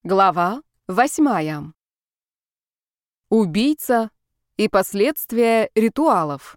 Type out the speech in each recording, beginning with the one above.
Глава 8. Убийца и последствия ритуалов.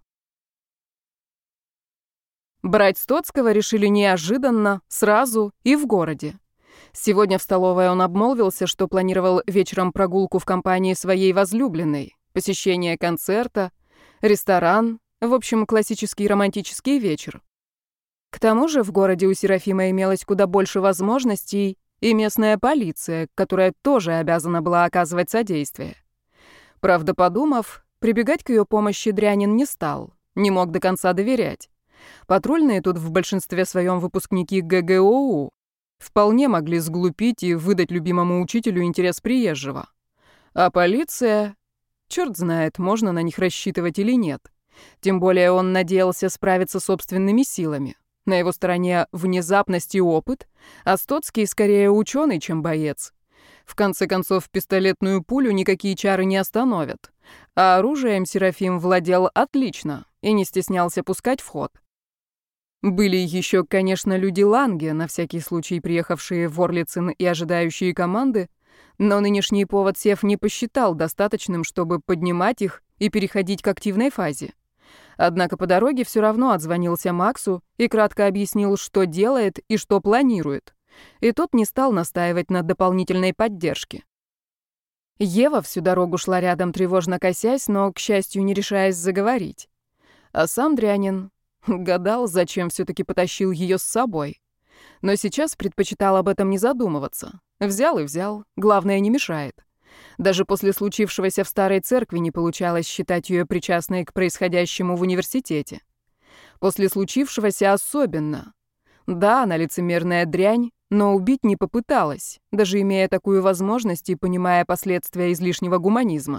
Брать Стоцкого решили неожиданно, сразу и в городе. Сегодня в столовой он обмолвился, что планировал вечером прогулку в компании своей возлюбленной, посещение концерта, ресторан, в общем, классический романтический вечер. К тому же в городе у Серафима имелось куда больше возможностей, и местная полиция, которая тоже обязана была оказывать содействие. Правда, подумав, прибегать к ее помощи Дрянин не стал, не мог до конца доверять. Патрульные тут в большинстве своем выпускники ГГОУ вполне могли сглупить и выдать любимому учителю интерес приезжего. А полиция... Черт знает, можно на них рассчитывать или нет. Тем более он надеялся справиться собственными силами. На его стороне внезапность и опыт, а Стоцкий скорее ученый, чем боец. В конце концов, пистолетную пулю никакие чары не остановят. А оружием Серафим владел отлично и не стеснялся пускать в ход. Были еще, конечно, люди Ланге, на всякий случай приехавшие в Орлицын и ожидающие команды, но нынешний повод Сев не посчитал достаточным, чтобы поднимать их и переходить к активной фазе. Однако по дороге все равно отзвонился Максу и кратко объяснил, что делает и что планирует. И тот не стал настаивать на дополнительной поддержке. Ева всю дорогу шла рядом, тревожно косясь, но, к счастью, не решаясь заговорить. А сам Дрянин гадал, зачем все-таки потащил ее с собой. Но сейчас предпочитал об этом не задумываться. Взял и взял, главное, не мешает. Даже после случившегося в старой церкви не получалось считать ее причастной к происходящему в университете. После случившегося особенно. Да, она лицемерная дрянь, но убить не попыталась, даже имея такую возможность и понимая последствия излишнего гуманизма.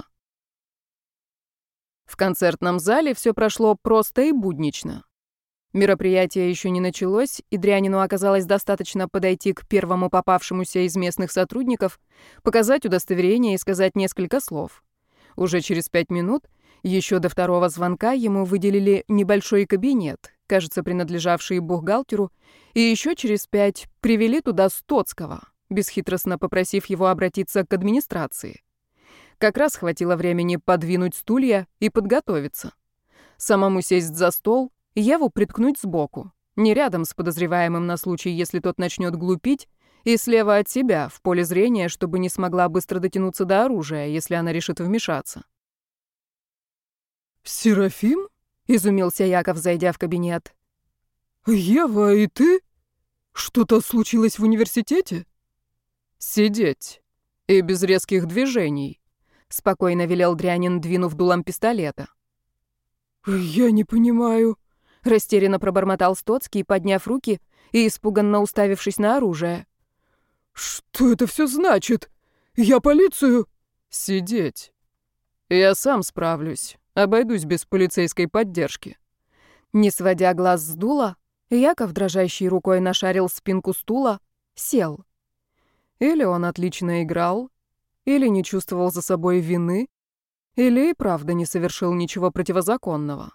В концертном зале все прошло просто и буднично. Мероприятие еще не началось, и Дрянину оказалось достаточно подойти к первому попавшемуся из местных сотрудников, показать удостоверение и сказать несколько слов. Уже через 5 минут, еще до второго звонка, ему выделили небольшой кабинет, кажется, принадлежавший бухгалтеру, и еще через 5 привели туда Стоцкого, бесхитростно попросив его обратиться к администрации. Как раз хватило времени подвинуть стулья и подготовиться. Самому сесть за стол, Еву приткнуть сбоку, не рядом с подозреваемым на случай, если тот начнет глупить, и слева от себя, в поле зрения, чтобы не смогла быстро дотянуться до оружия, если она решит вмешаться. «Серафим?» — изумился Яков, зайдя в кабинет. «Ева, и ты? Что-то случилось в университете?» «Сидеть. И без резких движений», — спокойно велел Дрянин, двинув дулом пистолета. «Я не понимаю», — растерянно пробормотал Стоцкий, подняв руки и испуганно уставившись на оружие. «Что это все значит? Я полицию...» «Сидеть. Я сам справлюсь, обойдусь без полицейской поддержки». Не сводя глаз с дула, Яков дрожащей рукой нашарил спинку стула, сел. Или он отлично играл, или не чувствовал за собой вины, или и правда не совершил ничего противозаконного.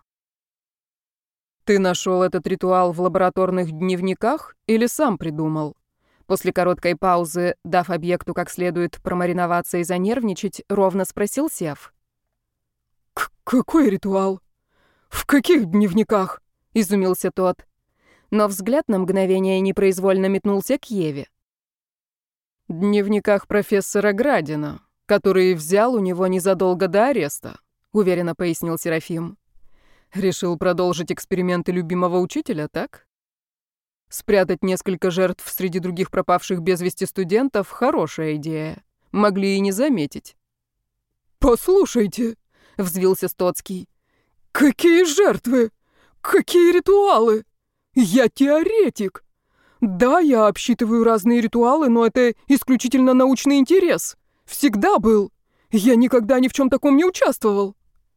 «Ты нашел этот ритуал в лабораторных дневниках или сам придумал?» После короткой паузы, дав объекту как следует промариноваться и занервничать, ровно спросил Сев. «Какой ритуал? В каких дневниках?» — изумился тот. Но взгляд на мгновение непроизвольно метнулся к Еве. «В дневниках профессора Градина, который взял у него незадолго до ареста», — уверенно пояснил Серафим. «Решил продолжить эксперименты любимого учителя, так? Спрятать несколько жертв среди других пропавших без вести студентов — хорошая идея. Могли и не заметить». «Послушайте», — взвился Стоцкий. «Какие жертвы? Какие ритуалы? Я теоретик. Да, я обсчитываю разные ритуалы, но это исключительно научный интерес. Всегда был. Я никогда ни в чем таком не участвовал».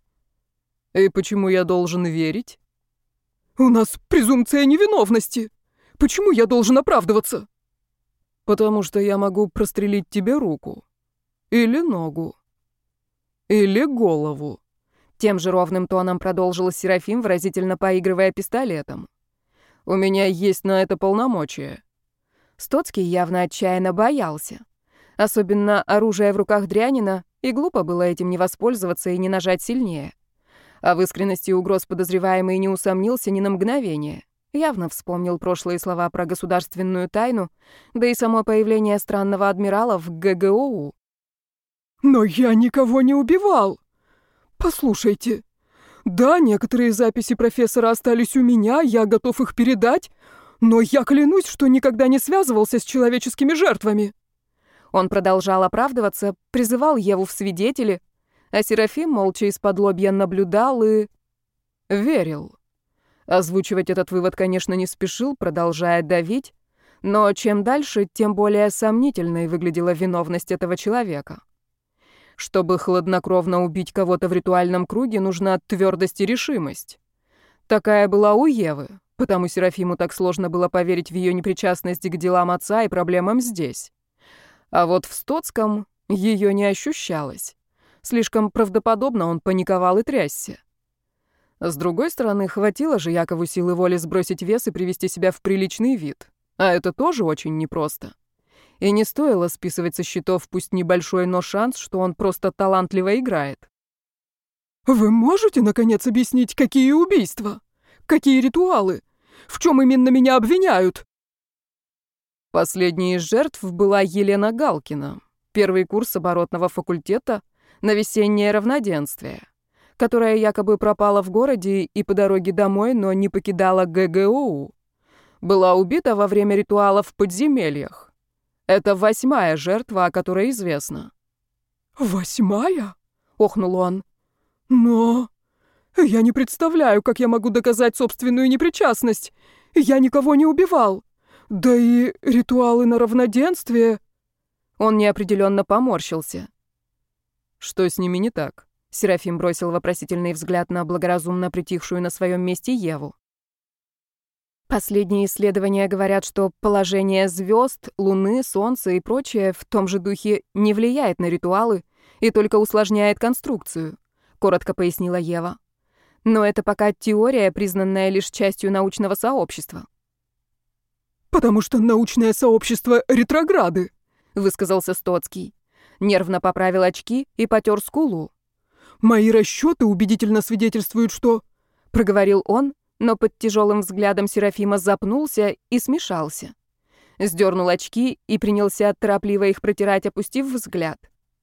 «И почему я должен верить?» «У нас презумпция невиновности. Почему я должен оправдываться?» «Потому что я могу прострелить тебе руку. Или ногу. Или голову». Тем же ровным тоном продолжил Серафим, выразительно поигрывая пистолетом. «У меня есть на это полномочия». Стоцкий явно отчаянно боялся. Особенно оружие в руках дрянина, и глупо было этим не воспользоваться и не нажать сильнее. А в искренности угроз подозреваемый не усомнился ни на мгновение. Явно вспомнил прошлые слова про государственную тайну, да и само появление странного адмирала в ГГОУ. «Но я никого не убивал! Послушайте, да, некоторые записи профессора остались у меня, я готов их передать, но я клянусь, что никогда не связывался с человеческими жертвами!» Он продолжал оправдываться, призывал Еву в свидетели, а Серафим молча из-под-лобья наблюдал и... верил. Озвучивать этот вывод, конечно, не спешил, продолжая давить, но чем дальше, тем более сомнительной выглядела виновность этого человека. Чтобы хладнокровно убить кого-то в ритуальном круге, нужна твердость и решимость. Такая была у Евы, потому Серафиму так сложно было поверить в ее непричастность к делам отца и проблемам здесь. А вот в Стоцком ее не ощущалось. Слишком правдоподобно он паниковал и трясся. С другой стороны, хватило же Якову силы воли сбросить вес и привести себя в приличный вид. А это тоже очень непросто. И не стоило списывать со счетов пусть небольшой, но шанс, что он просто талантливо играет. «Вы можете, наконец, объяснить, какие убийства? Какие ритуалы? В чем именно меня обвиняют?» Последней из жертв была Елена Галкина, первый курс оборотного факультета на весеннее равноденствие, которая якобы пропала в городе и по дороге домой, но не покидала ГГОУ. Была убита во время ритуала в подземельях. Это 8-я жертва, о которой известно. 8-я? — охнул он. «Но я не представляю, как я могу доказать собственную непричастность. Я никого не убивал. Да и ритуалы на равноденствие...» Он неопределенно поморщился. «Что с ними не так?» Серафим бросил вопросительный взгляд на благоразумно притихшую на своем месте Еву. Последние исследования говорят, что положение звезд, Луны, Солнца и прочее в том же духе не влияет на ритуалы и только усложняет конструкцию, коротко пояснила Ева. Но это пока теория, признанная лишь частью научного сообщества. «Потому что научное сообщество — ретрограды», — высказался Стоцкий. Нервно поправил очки и потер скулу. «Мои расчеты убедительно свидетельствуют, что...» — проговорил он, но под тяжелым взглядом Серафима запнулся и смешался. Сдернул очки и принялся торопливо их протирать, опустив взгляд.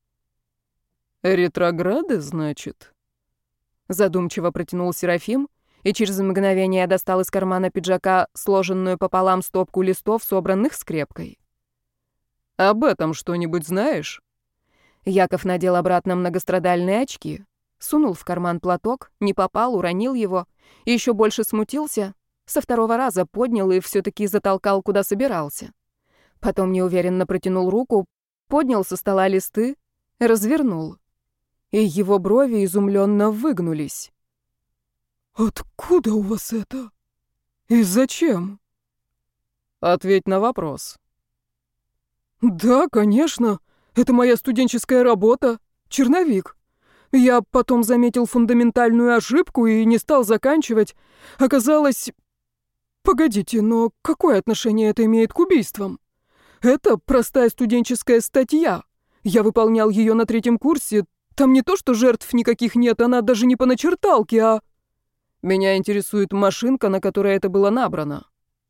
«Ретрограды, значит?» Задумчиво протянул Серафим и через мгновение достал из кармана пиджака сложенную пополам стопку листов, собранных скрепкой. «Об этом что-нибудь знаешь?» Яков надел обратно многострадальные очки, сунул в карман платок, не попал, уронил его, и еще больше смутился, со второго раза поднял и все-таки затолкал, куда собирался. Потом неуверенно протянул руку, поднял со стола листы, развернул. И его брови изумленно выгнулись. «Откуда у вас это? И зачем?» «Ответь на вопрос». «Да, конечно. Это моя студенческая работа. Черновик. Я потом заметил фундаментальную ошибку и не стал заканчивать. Оказалось... Погодите, но какое отношение это имеет к убийствам? Это простая студенческая статья. Я выполнял ее на 3-м курсе. Там не то, что жертв никаких нет, она даже не по начерталке, а... Меня интересует машинка, на которой это было набрано».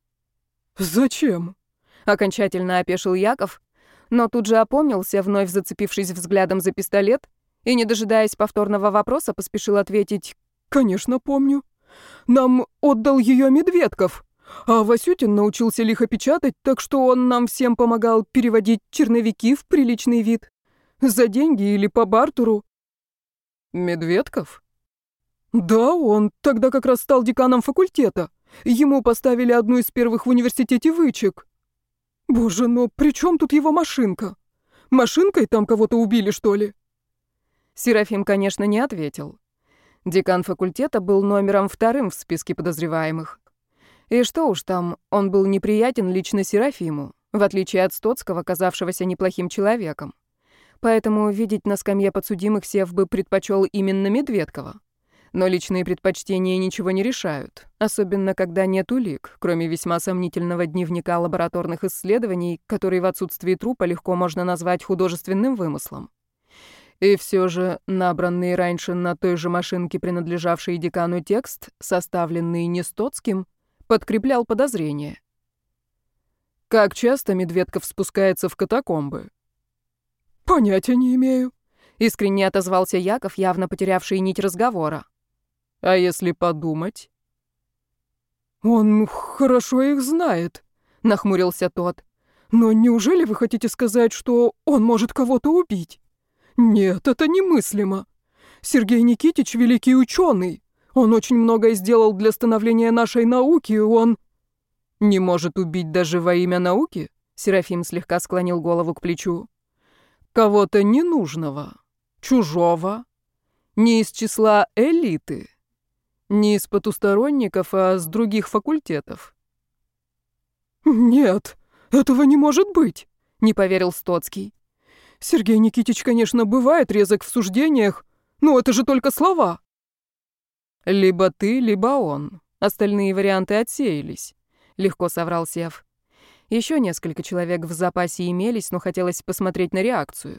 «Зачем?» — окончательно опешил Яков, но тут же опомнился, вновь зацепившись взглядом за пистолет, и, не дожидаясь повторного вопроса, поспешил ответить: «Конечно, помню. Нам отдал ее Медведков, а Васютин научился лихо печатать, так что он нам всем помогал переводить черновики в приличный вид. За деньги или по бартеру». «Медведков?» «Да, он тогда как раз стал деканом факультета. Ему поставили одну из первых в университете вычек. Боже, но при чем тут его машинка? Машинкой там кого-то убили, что ли?» Серафим, конечно, не ответил. Декан факультета был номером 2 в списке подозреваемых. И что уж там, он был неприятен лично Серафиму, в отличие от Стоцкого, казавшегося неплохим человеком. Поэтому видеть на скамье подсудимых Сев бы предпочел именно Медведкова. Но личные предпочтения ничего не решают, особенно когда нет улик, кроме весьма сомнительного дневника лабораторных исследований, который в отсутствии трупа легко можно назвать художественным вымыслом. И все же набранный раньше на той же машинке, принадлежавший декану текст, составленный не Стоцким, подкреплял подозрения. Как часто Медведков спускается в катакомбы? Понятия не имею. Искренне отозвался Яков, явно потерявший нить разговора. А если подумать? Он хорошо их знает, нахмурился тот. Но неужели вы хотите сказать, что он может кого-то убить? Нет, это немыслимо. Сергей Никитич — великий ученый. Он очень многое сделал для становления нашей науки, он... Не может убить даже во имя науки? Серафим слегка склонил голову к плечу. Кого-то ненужного, чужого, не из числа элиты, не из потусторонников, а с других факультетов. Нет, этого не может быть, не поверил Стоцкий. Сергей Никитич, конечно, бывает резок в суждениях, но это же только слова. Либо ты, либо он. Остальные варианты отсеялись, легко соврал Сев. Еще несколько человек в запасе имелись, но хотелось посмотреть на реакцию.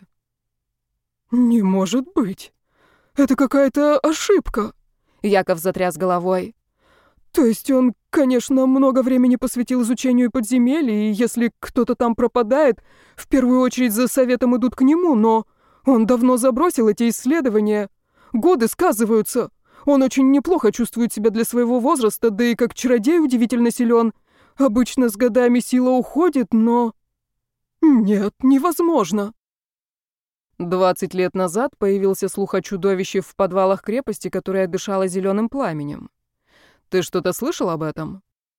Не может быть. Это какая-то ошибка. Яков затряс головой. То есть он, конечно, много времени посвятил изучению подземелий, и если кто-то там пропадает, в первую очередь за советом идут к нему, но он давно забросил эти исследования. Годы сказываются. Он очень неплохо чувствует себя для своего возраста, да и как чародей удивительно силен. Обычно с годами сила уходит, но... Нет, невозможно. 20 лет назад появился слух о чудовище в подвалах крепости, которое дышало зеленым пламенем. Ты что-то слышал об этом?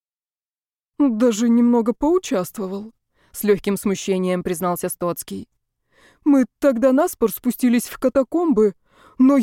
Даже немного поучаствовал, с легким смущением признался Стоцкий. Мы тогда наспор спустились в катакомбы, но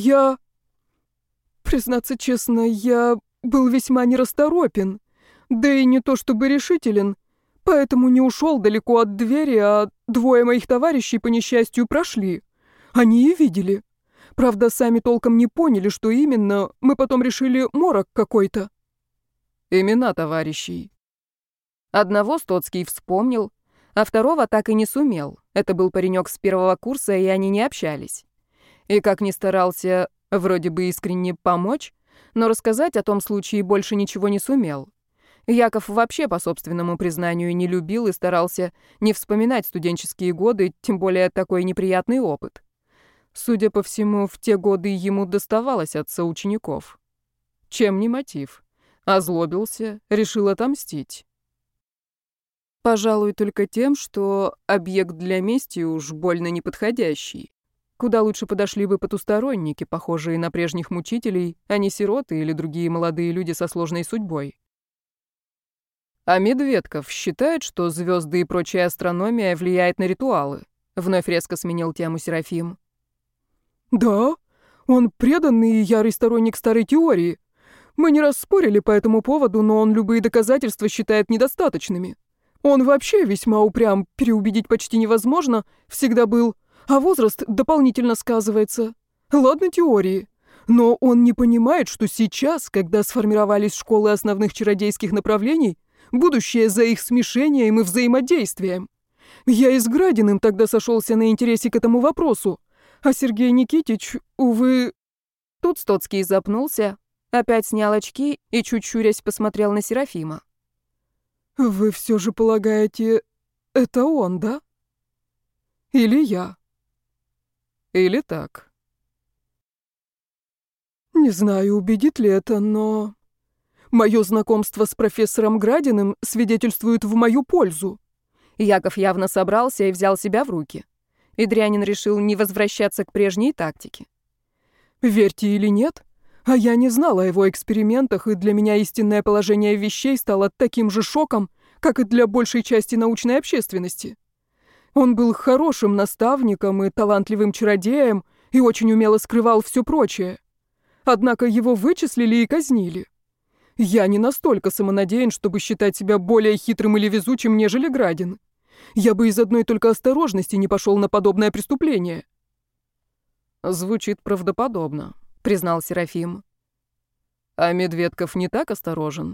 признаться честно, я был весьма нерасторопен, да и не то чтобы решителен, поэтому не ушел далеко от двери, а двое моих товарищей, по несчастью, прошли. Они и видели. Правда, сами толком не поняли, что именно, мы потом решили морок какой-то. Имена товарищей. Одного Стоцкий вспомнил, а второго так и не сумел. Это был паренек с первого курса, и они не общались. И как ни старался вроде бы искренне помочь, но рассказать о том случае больше ничего не сумел. Яков вообще, по собственному признанию, не любил и старался не вспоминать студенческие годы, тем более такой неприятный опыт. Судя по всему, в те годы ему доставалось от соучеников. Чем не мотив? Озлобился, решил отомстить. Пожалуй, только тем, что объект для мести уж больно неподходящий. Куда лучше подошли бы потусторонники, похожие на прежних мучителей, а не сироты или другие молодые люди со сложной судьбой. А Медведков считает, что звезды и прочая астрономия влияет на ритуалы. Вновь резко сменил тему Серафим. Да, он преданный и ярый сторонник старой теории. Мы не раз спорили по этому поводу, но он любые доказательства считает недостаточными. Он вообще весьма упрям, переубедить почти невозможно, всегда был, а возраст дополнительно сказывается. Ладно теории, но он не понимает, что сейчас, когда сформировались школы основных чародейских направлений, будущее за их смешением и взаимодействием. Я и с Градиным тогда сошелся на интересе к этому вопросу, а Сергей Никитич, увы... Тут Стоцкий запнулся, опять снял очки и, чуть щурясь, посмотрел на Серафима. Вы все же полагаете, это он, да? Или я? Или так? Не знаю, убедит ли это, но... Мое знакомство с профессором Градиным свидетельствует в мою пользу. Яков явно собрался и взял себя в руки. И Дрянин решил не возвращаться к прежней тактике. Верьте или нет, а я не знала о его экспериментах, и для меня истинное положение вещей стало таким же шоком, как и для большей части научной общественности. Он был хорошим наставником и талантливым чародеем, и очень умело скрывал все прочее. Однако его вычислили и казнили. Я не настолько самонадеян, чтобы считать себя более хитрым или везучим, нежели Градин. Я бы из одной только осторожности не пошел на подобное преступление. Звучит правдоподобно, признал Серафим. А Медведков не так осторожен.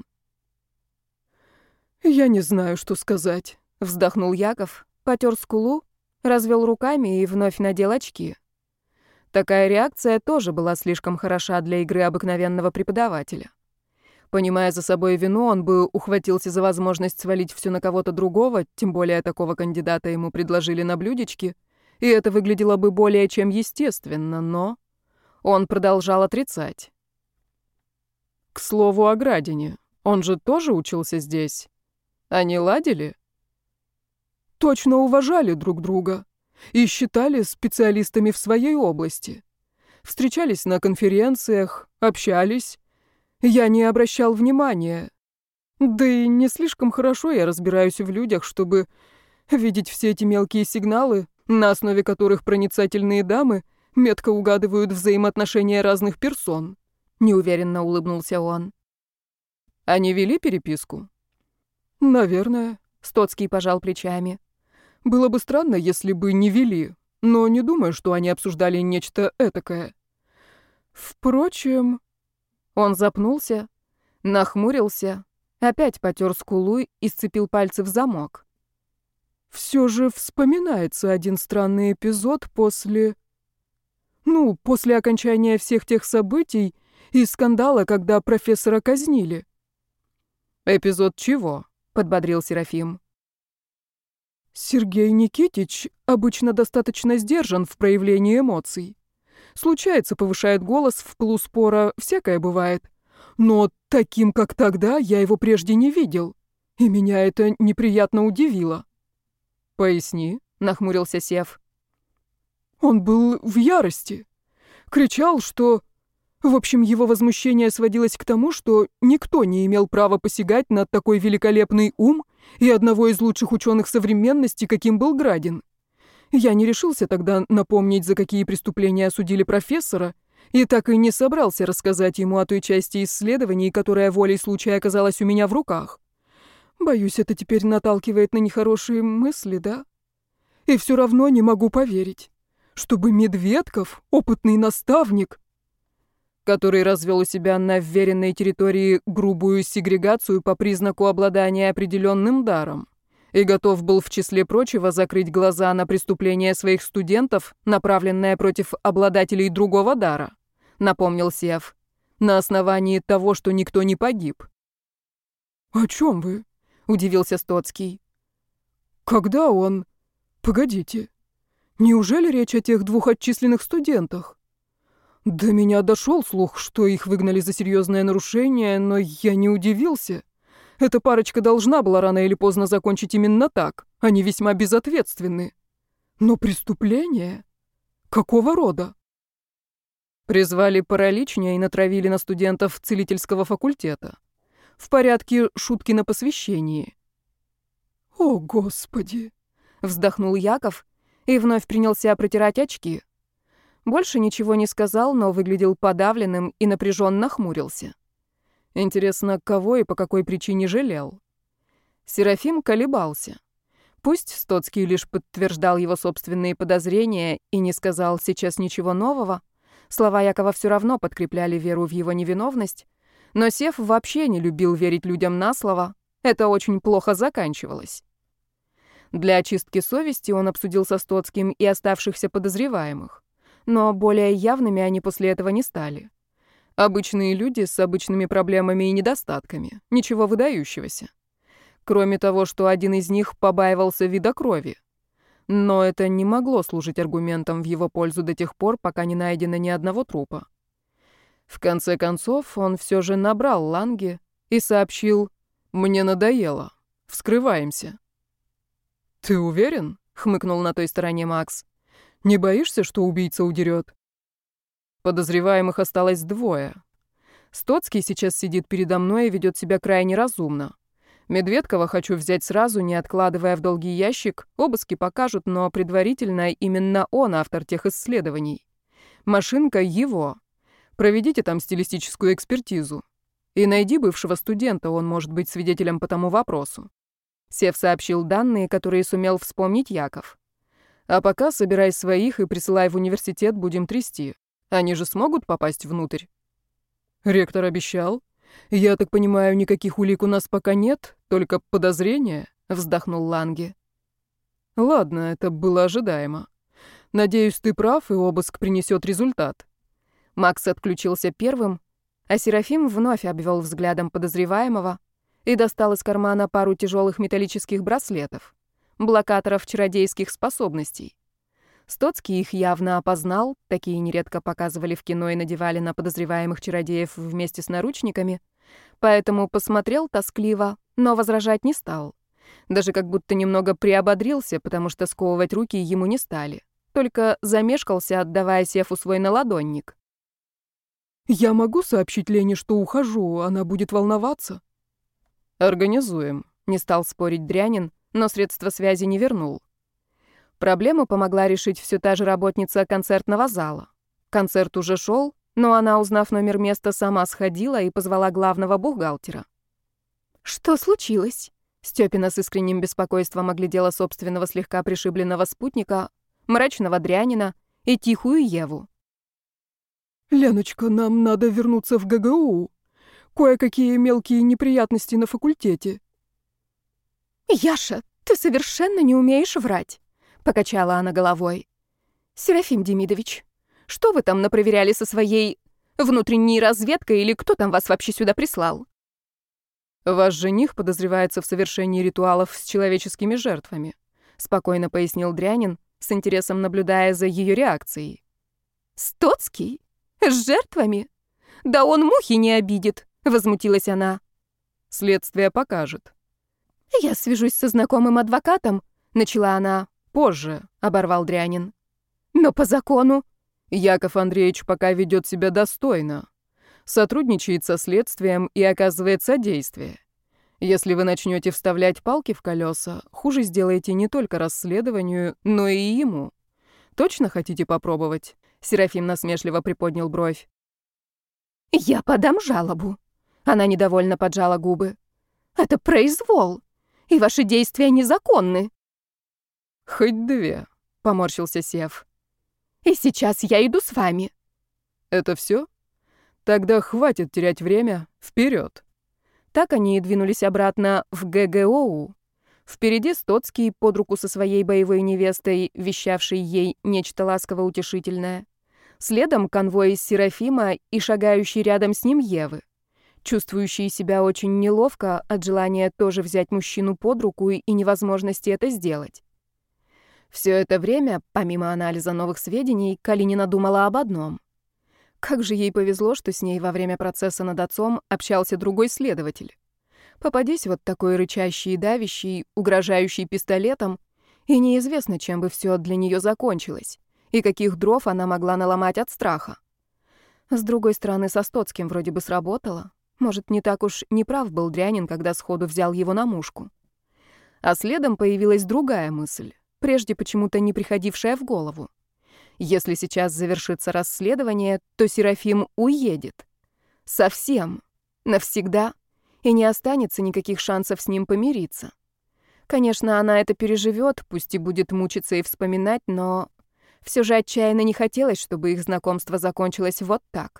«Я не знаю, что сказать», — вздохнул Яков, потер скулу, развел руками и вновь надел очки. Такая реакция тоже была слишком хороша для игры обыкновенного преподавателя. Понимая за собой вину, он бы ухватился за возможность свалить все на кого-то другого, тем более такого кандидата ему предложили на блюдечке, и это выглядело бы более чем естественно, но он продолжал отрицать. К слову о Градине, он же тоже учился здесь. Они ладили? Точно уважали друг друга и считали специалистами в своей области. Встречались на конференциях, общались. Я не обращал внимания. Да и не слишком хорошо я разбираюсь в людях, чтобы видеть все эти мелкие сигналы, на основе которых проницательные дамы метко угадывают взаимоотношения разных персон. Неуверенно улыбнулся он. Они вели переписку? Наверное. Стоцкий пожал плечами. Было бы странно, если бы не вели, но не думаю, что они обсуждали нечто этакое. Впрочем... Он запнулся, нахмурился, опять потер скулу и сцепил пальцы в замок. Все же вспоминается один странный эпизод после окончания всех тех событий и скандала, когда профессора казнили. «Эпизод чего?» — подбодрил Серафим. Сергей Никитич обычно достаточно сдержан в проявлении эмоций. Случается, повышает голос в пылу спора, всякое бывает. Но таким, как тогда, я его прежде не видел. И меня это неприятно удивило. «Поясни», — нахмурился Сев. Он был в ярости. Кричал, что... В общем, его возмущение сводилось к тому, что никто не имел права посягать на такой великолепный ум и одного из лучших ученых современности, каким был Градин. Я не решился тогда напомнить, за какие преступления осудили профессора, и так и не собрался рассказать ему о той части исследований, которая волей случая оказалась у меня в руках. Боюсь, это теперь наталкивает на нехорошие мысли, да? И все равно не могу поверить, чтобы Медведков, опытный наставник, который развел у себя на вверенной территории грубую сегрегацию по признаку обладания определенным даром, и готов был, в числе прочего, закрыть глаза на преступления своих студентов, направленные против обладателей другого дара, напомнил Сев, на основании того, что никто не погиб. «О чем вы?» — удивился Стоцкий. «Когда он... Погодите, неужели речь о тех двух отчисленных студентах? До меня дошел слух, что их выгнали за серьезное нарушение, но я не удивился. Эта парочка должна была рано или поздно закончить именно так. Они весьма безответственны. Но преступление? Какого рода? Призвали параличня и натравили на студентов целительского факультета. В порядке шутки на посвящении. О, Господи! Вздохнул Яков и вновь принялся протирать очки. Больше ничего не сказал, но выглядел подавленным и напряженно хмурился. Интересно, кого и по какой причине жалел? Серафим колебался. Пусть Стоцкий лишь подтверждал его собственные подозрения и не сказал сейчас ничего нового, слова Якова все равно подкрепляли веру в его невиновность, но Сев вообще не любил верить людям на слово, это очень плохо заканчивалось. Для очистки совести он обсудил со Стоцким и оставшихся подозреваемых, но более явными они после этого не стали. Обычные люди с обычными проблемами и недостатками. Ничего выдающегося. Кроме того, что один из них побаивался вида крови. Но это не могло служить аргументом в его пользу до тех пор, пока не найдено ни одного трупа. В конце концов, он все же набрал Ланге и сообщил: «Мне надоело. Вскрываемся». «Ты уверен?» — хмыкнул на той стороне Макс. «Не боишься, что убийца удерет?» Подозреваемых осталось двое. Стоцкий сейчас сидит передо мной и ведет себя крайне разумно. Медведкова хочу взять сразу, не откладывая в долгий ящик. Обыски покажут, но предварительно именно он автор тех исследований. Машинка его. Проведите там стилистическую экспертизу. И найди бывшего студента, он может быть свидетелем по тому вопросу. Сев сообщил данные, которые сумел вспомнить Яков. А пока собирай своих и присылай в университет, будем трясти. Они же смогут попасть внутрь? Ректор обещал. Я так понимаю, никаких улик у нас пока нет, только подозрения, вздохнул Ланге. Ладно, это было ожидаемо. Надеюсь, ты прав, и обыск принесет результат. Макс отключился первым, а Серафим вновь обвел взглядом подозреваемого и достал из кармана пару тяжелых металлических браслетов, блокаторов чародейских способностей. Стоцкий их явно опознал, такие нередко показывали в кино и надевали на подозреваемых чародеев вместе с наручниками, поэтому посмотрел тоскливо, но возражать не стал. Даже как будто немного приободрился, потому что сковывать руки ему не стали, только замешкался, отдавая Сефу свой наладонник. «Я могу сообщить Лене, что ухожу, она будет волноваться?» «Организуем», — не стал спорить Дрянин, но средства связи не вернул. Проблему помогла решить все та же работница концертного зала. Концерт уже шел, но она, узнав номер места, сама сходила и позвала главного бухгалтера. «Что случилось?» Стёпина с искренним беспокойством оглядела собственного слегка пришибленного спутника, мрачного Дрянина и тихую Еву. «Леночка, нам надо вернуться в ГГУ. Кое-какие мелкие неприятности на факультете». «Яша, ты совершенно не умеешь врать», — покачала она головой. «Серафим Демидович, что вы там напроверяли со своей внутренней разведкой или кто там вас вообще сюда прислал?» «Ваш жених подозревается в совершении ритуалов с человеческими жертвами», — спокойно пояснил Дрянин, с интересом наблюдая за ее реакцией. «Стоцкий? С жертвами? Да он мухи не обидит», — возмутилась она. «Следствие покажет». «Я свяжусь со знакомым адвокатом», — начала она. «Позже», — оборвал Дрянин. «Но по закону...» «Яков Андреевич пока ведет себя достойно. Сотрудничает со следствием и оказывает содействие. Если вы начнете вставлять палки в колеса, хуже сделаете не только расследованию, но и ему. Точно хотите попробовать?» Серафим насмешливо приподнял бровь. «Я подам жалобу». Она недовольно поджала губы. «Это произвол, и ваши действия незаконны». «Хоть две», — поморщился Сев. «И сейчас я иду с вами». «Это все? Тогда хватит терять время. Вперед!» Так они и двинулись обратно в ГГОУ. Впереди Стоцкий под руку со своей боевой невестой, вещавшей ей нечто ласково-утешительное. Следом конвой из Серафима и шагающий рядом с ним Евы, чувствующие себя очень неловко от желания тоже взять мужчину под руку и невозможности это сделать. Все это время, помимо анализа новых сведений, Калинина думала об одном. Как же ей повезло, что с ней во время процесса над отцом общался другой следователь. Попадись вот такой рычащий и давящий, угрожающий пистолетом, и неизвестно, чем бы все для нее закончилось, и каких дров она могла наломать от страха. С другой стороны, со Стоцким вроде бы сработало. Может, не так уж неправ был Дрянин, когда сходу взял его на мушку. А следом появилась другая мысль, прежде почему-то не приходившая в голову. Если сейчас завершится расследование, то Серафим уедет. Совсем. Навсегда. И не останется никаких шансов с ним помириться. Конечно, она это переживет, пусть и будет мучиться и вспоминать, но все же отчаянно не хотелось, чтобы их знакомство закончилось вот так.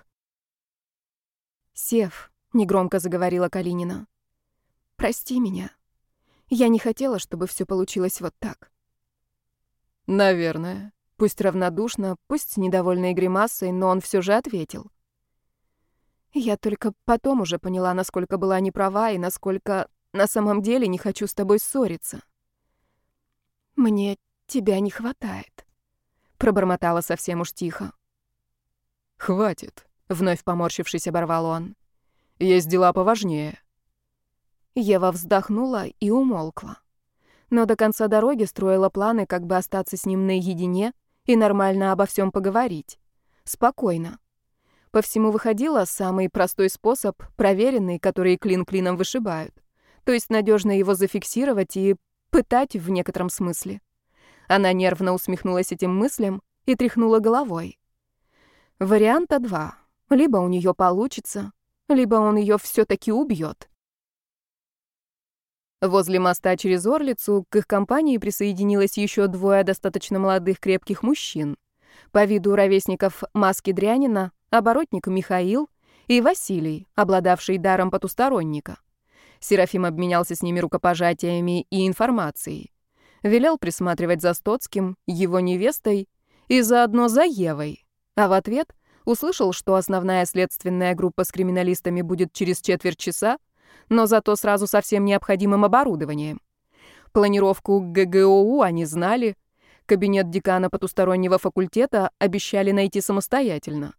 «Сев», — негромко заговорила Калинина, — «прости меня. Я не хотела, чтобы все получилось вот так». «Наверное». Пусть равнодушно, пусть с недовольной гримасой, но он все же ответил. «Я только потом уже поняла, насколько была неправа и насколько на самом деле не хочу с тобой ссориться. Мне тебя не хватает», — пробормотала совсем уж тихо. «Хватит», — вновь поморщившись, оборвал он. «Есть дела поважнее». Ева вздохнула и умолкла. Но до конца дороги строила планы, как бы остаться с ним наедине и нормально обо всем поговорить. Спокойно. По всему выходило самый простой способ, проверенный, который клин клином вышибают. То есть надежно его зафиксировать и пытать в некотором смысле. Она нервно усмехнулась этим мыслям и тряхнула головой. Варианта 2. Либо у нее получится, либо он ее все-таки убьет. Возле моста через Орлицу к их компании присоединилось еще двое достаточно молодых крепких мужчин. По виду ровесников Маски Дрянина, оборотник Михаил и Василий, обладавший даром потусторонника. Серафим обменялся с ними рукопожатиями и информацией. Велел присматривать за Стоцким, его невестой и заодно за Евой. А в ответ услышал, что основная следственная группа с криминалистами будет через четверть часа, но зато сразу со всем необходимым оборудованием. Планировку ГГОУ они знали, кабинет декана потустороннего факультета обещали найти самостоятельно.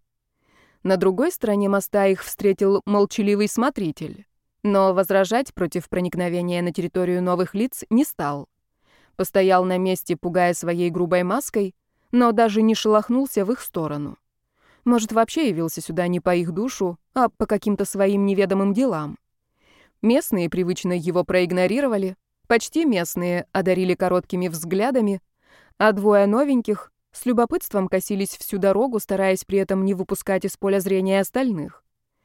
На другой стороне моста их встретил молчаливый смотритель, но возражать против проникновения на территорию новых лиц не стал. Постоял на месте, пугая своей грубой маской, но даже не шелохнулся в их сторону. Может, вообще явился сюда не по их душу, а по каким-то своим неведомым делам. Местные привычно его проигнорировали, почти местные одарили короткими взглядами, а двое новеньких с любопытством косились всю дорогу, стараясь при этом не выпускать из поля зрения остальных.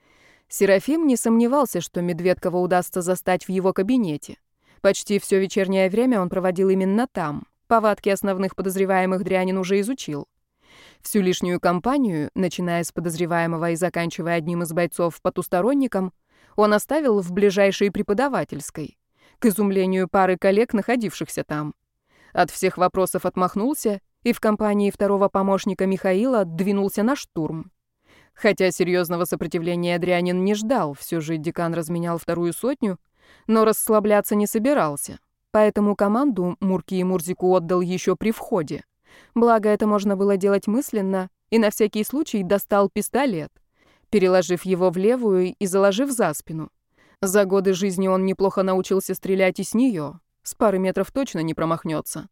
Серафим не сомневался, что Медведкова удастся застать в его кабинете. Почти все вечернее время он проводил именно там. Повадки основных подозреваемых Дрянин уже изучил. Всю лишнюю компанию, начиная с подозреваемого и заканчивая одним из бойцов потусторонником, он оставил в ближайшей преподавательской, к изумлению пары коллег, находившихся там. От всех вопросов отмахнулся и в компании второго помощника Михаила двинулся на штурм. Хотя серьезного сопротивления Дрянин не ждал, все же декан разменял вторую сотню, но расслабляться не собирался. Поэтому команду Мурке и Мурзику отдал еще при входе. Благо, это можно было делать мысленно, и на всякий случай достал пистолет, переложив его в левую и заложив за спину. За годы жизни он неплохо научился стрелять и с нее. С пары метров точно не промахнется.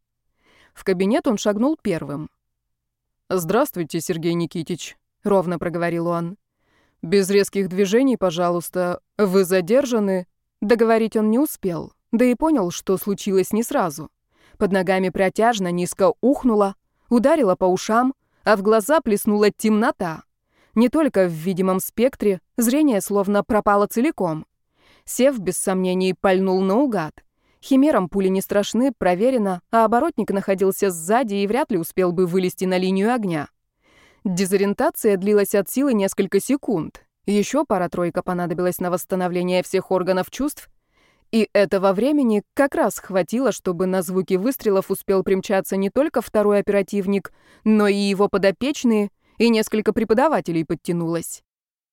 В кабинет он шагнул первым. «Здравствуйте, Сергей Никитич», — ровно проговорил он. «Без резких движений, пожалуйста. Вы задержаны». Договорить он не успел, да и понял, что случилось не сразу. Под ногами протяжно, низко ухнуло, ударило по ушам, а в глаза плеснула темнота. Не только в видимом спектре, зрение словно пропало целиком. Сев, без сомнений, пальнул наугад. Химерам пули не страшны, проверено, а оборотник находился сзади и вряд ли успел бы вылезти на линию огня. Дезориентация длилась от силы несколько секунд. Еще пара-тройка понадобилась на восстановление всех органов чувств, и этого времени как раз хватило, чтобы на звуки выстрелов успел примчаться не только второй оперативник, но и его подопечные, и несколько преподавателей подтянулось.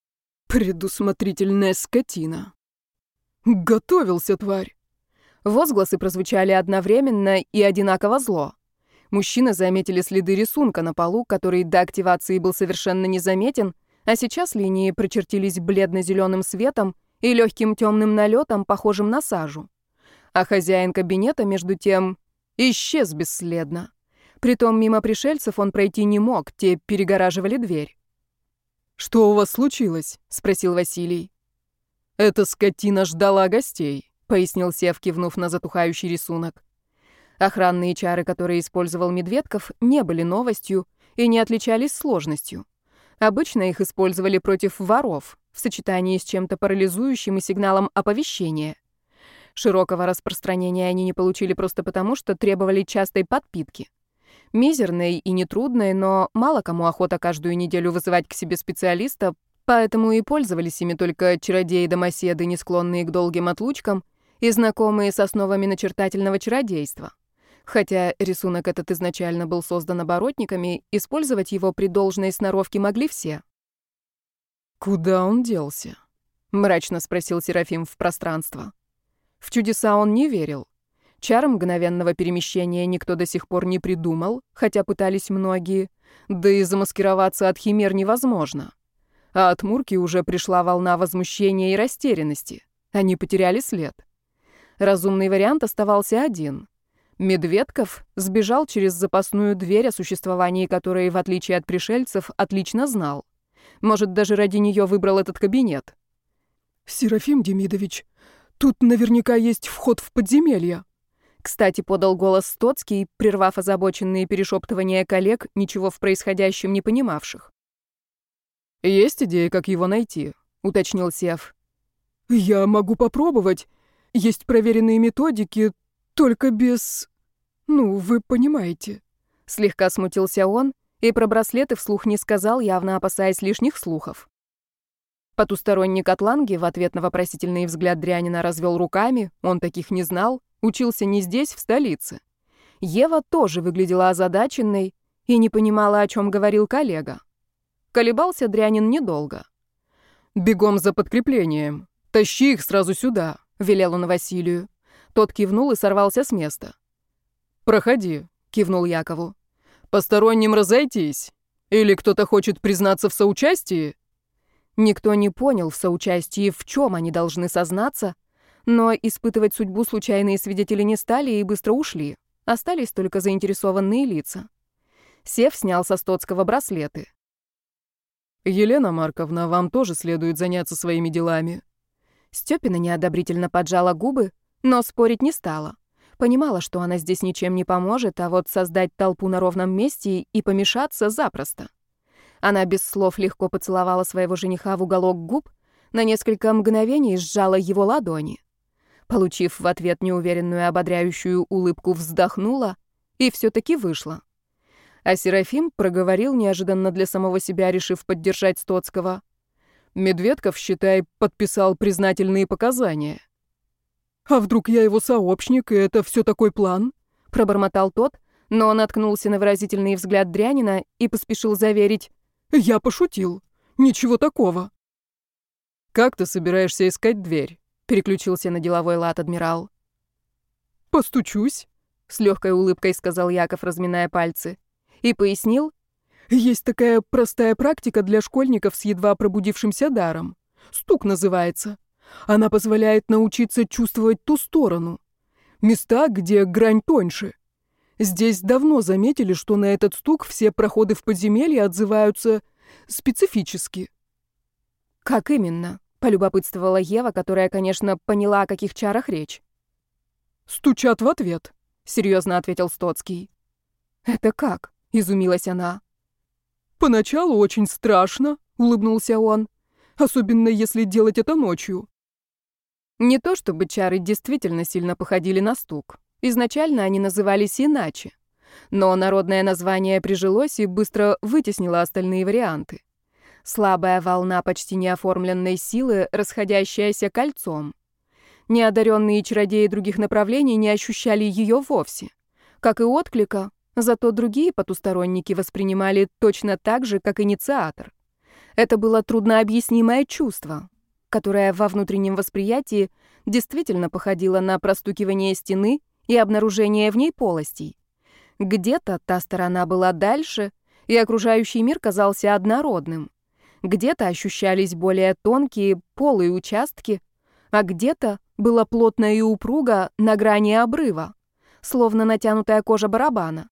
Предусмотрительная скотина. Готовился, тварь. Возгласы прозвучали одновременно и одинаково зло. Мужчины заметили следы рисунка на полу, который до активации был совершенно незаметен, а сейчас линии прочертились бледно-зеленым светом и легким темным налетом, похожим на сажу. А хозяин кабинета, между тем, исчез бесследно. Притом мимо пришельцев он пройти не мог, те перегораживали дверь. «Что у вас случилось?» — спросил Василий. «Эта скотина ждала гостей», — пояснил Сев, кивнув на затухающий рисунок. Охранные чары, которые использовал Медведков, не были новостью и не отличались сложностью. Обычно их использовали против воров, в сочетании с чем-то парализующим и сигналом оповещения. Широкого распространения они не получили просто потому, что требовали частой подпитки. Мизерной и нетрудной, но мало кому охота каждую неделю вызывать к себе специалиста, поэтому и пользовались ими только чародеи-домоседы, не склонные к долгим отлучкам, и знакомые с основами начертательного чародейства. Хотя рисунок этот изначально был создан оборотниками, использовать его при должной сноровке могли все. «Куда он делся?» — мрачно спросил Серафим в пространство. В чудеса он не верил. Чар мгновенного перемещения никто до сих пор не придумал, хотя пытались многие, да и замаскироваться от химер невозможно. А от Мурки уже пришла волна возмущения и растерянности. Они потеряли след. Разумный вариант оставался один. Медведков сбежал через запасную дверь, о существовании которой, в отличие от пришельцев, отлично знал. Может, даже ради нее выбрал этот кабинет. «Серафим Демидович, тут наверняка есть вход в подземелье». Кстати, подал голос Стоцкий, прервав озабоченные перешептывания коллег, ничего в происходящем не понимавших. «Есть идея, как его найти?» — уточнил Сев. «Я могу попробовать. Есть проверенные методики, только без... Ну, вы понимаете». Слегка смутился он и про браслеты вслух не сказал, явно опасаясь лишних слухов. Потусторонний Атланги в ответ на вопросительный взгляд Дрянина развел руками, он таких не знал, учился не здесь, в столице. Ева тоже выглядела озадаченной и не понимала, о чем говорил коллега. Колебался Дрянин недолго. «Бегом за подкреплением. Тащи их сразу сюда», — велел он Василию. Тот кивнул и сорвался с места. «Проходи», — кивнул Якову. «Посторонним разойтись? Или кто-то хочет признаться в соучастии?» Никто не понял в соучастии, в чем они должны сознаться, но испытывать судьбу случайные свидетели не стали и быстро ушли. Остались только заинтересованные лица. Сев снял со Стоцкого браслеты. «Елена Марковна, вам тоже следует заняться своими делами». Стёпина неодобрительно поджала губы, но спорить не стала. Понимала, что она здесь ничем не поможет, а вот создать толпу на ровном месте и помешаться запросто. Она без слов легко поцеловала своего жениха в уголок губ, на несколько мгновений сжала его ладони. Получив в ответ неуверенную ободряющую улыбку, вздохнула и все-таки вышла. А Серафим проговорил неожиданно для самого себя, решив поддержать Стоцкого. «Медведков, считай, подписал признательные показания». «А вдруг я его сообщник, и это все такой план?» — пробормотал тот, но наткнулся на выразительный взгляд Дрянина и поспешил заверить: «Я пошутил. Ничего такого». «Как ты собираешься искать дверь?» — переключился на деловой лад адмирал. «Постучусь», — с легкой улыбкой сказал Яков, разминая пальцы. И пояснил: «Есть такая простая практика для школьников с едва пробудившимся даром. Стук называется. Она позволяет научиться чувствовать ту сторону. Места, где грань тоньше. Здесь давно заметили, что на этот стук все проходы в подземелье отзываются специфически». «Как именно?» — полюбопытствовала Ева, которая, конечно, поняла, о каких чарах речь. «Стучат в ответ», — серьезно ответил Стоцкий. «Это как?» — изумилась она. «Поначалу очень страшно», — улыбнулся он. «Особенно если делать это ночью». Не то чтобы чары действительно сильно походили на стук. Изначально они назывались иначе. Но народное название прижилось и быстро вытеснило остальные варианты. Слабая волна почти неоформленной силы, расходящаяся кольцом. Неодаренные чародеи других направлений не ощущали ее вовсе. Как и отклика, зато другие потусторонники воспринимали точно так же, как инициатор. Это было труднообъяснимое чувство, которое во внутреннем восприятии действительно походило на простукивание стены и обнаружение в ней полостей. Где-то та сторона была дальше, и окружающий мир казался однородным. Где-то ощущались более тонкие, полые участки, а где-то было плотно и упруго на грани обрыва, словно натянутая кожа барабана.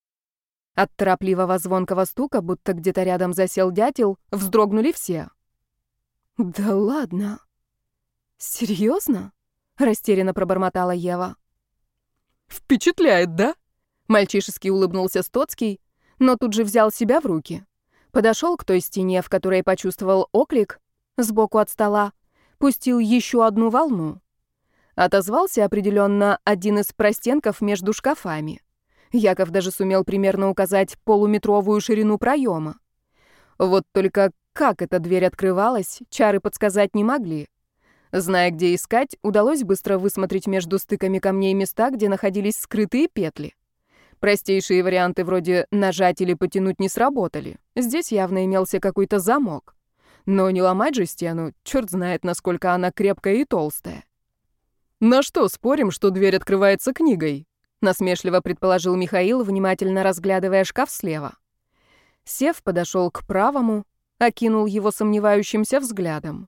От торопливого звонкого стука, будто где-то рядом засел дятел, вздрогнули все. «Да ладно? Серьезно?» — растерянно пробормотала Ева. «Впечатляет, да?» — мальчишески улыбнулся Стоцкий, но тут же взял себя в руки. Подошел к той стене, в которой почувствовал оклик, сбоку от стола, пустил еще одну волну. Отозвался определенно один из простенков между шкафами. Яков даже сумел примерно указать полуметровую ширину проема. Вот только как эта дверь открывалась, чары подсказать не могли. Зная, где искать, удалось быстро высмотреть между стыками камней места, где находились скрытые петли. Простейшие варианты вроде нажать или потянуть не сработали. Здесь явно имелся какой-то замок. Но не ломать же стену, черт знает, насколько она крепкая и толстая. «На что спорим, что дверь открывается книгой?» — насмешливо предположил Михаил, внимательно разглядывая шкаф слева. Сев подошел к правому, окинул его сомневающимся взглядом.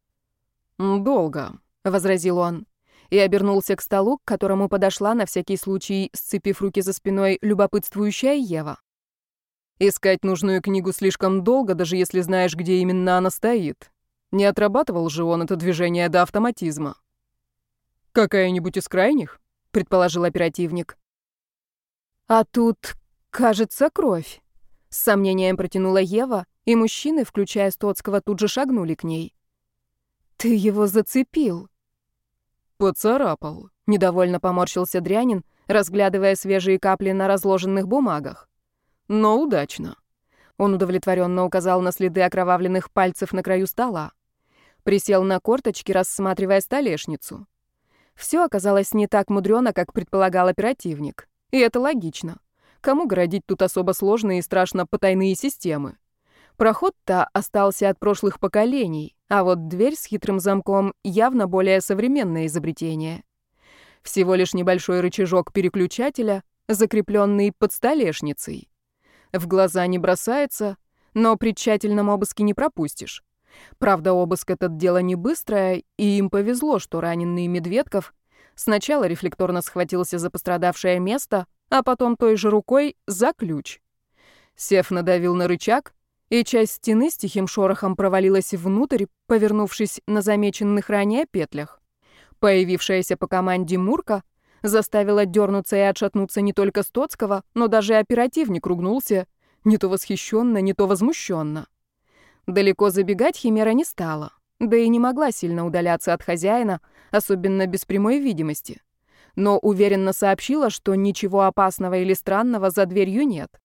«Долго», — возразил он, и обернулся к столу, к которому подошла на всякий случай, сцепив руки за спиной, любопытствующая Ева. «Искать нужную книгу слишком долго, даже если знаешь, где именно она стоит. Не отрабатывал же он это движение до автоматизма». «Какая-нибудь из крайних?» — предположил оперативник. «А тут, кажется, кровь», — с сомнением протянула Ева, и мужчины, включая Стоцкого, тут же шагнули к ней. «Ты его зацепил». «Поцарапал», — недовольно поморщился Дрянин, разглядывая свежие капли на разложенных бумагах. «Но удачно». Он удовлетворенно указал на следы окровавленных пальцев на краю стола. Присел на корточки, рассматривая столешницу. Все оказалось не так мудрено, как предполагал оперативник. И это логично. Кому городить тут особо сложные и страшно потайные системы? Проход-то остался от прошлых поколений, а вот дверь с хитрым замком явно более современное изобретение. Всего лишь небольшой рычажок переключателя, закрепленный под столешницей. В глаза не бросается, но при тщательном обыске не пропустишь. Правда, обыск этот дело не быстрое, и им повезло, что раненый Медведков сначала рефлекторно схватился за пострадавшее место, а потом той же рукой за ключ. Сев надавил на рычаг, и часть стены с тихим шорохом провалилась внутрь, повернувшись на замеченных ранее петлях. Появившаяся по команде Мурка заставила дернуться и отшатнуться не только Стоцкого, но даже оперативник ругнулся, не то восхищенно, не то возмущенно. Далеко забегать Химера не стала, да и не могла сильно удаляться от хозяина, особенно без прямой видимости. Но уверенно сообщила, что ничего опасного или странного за дверью нет.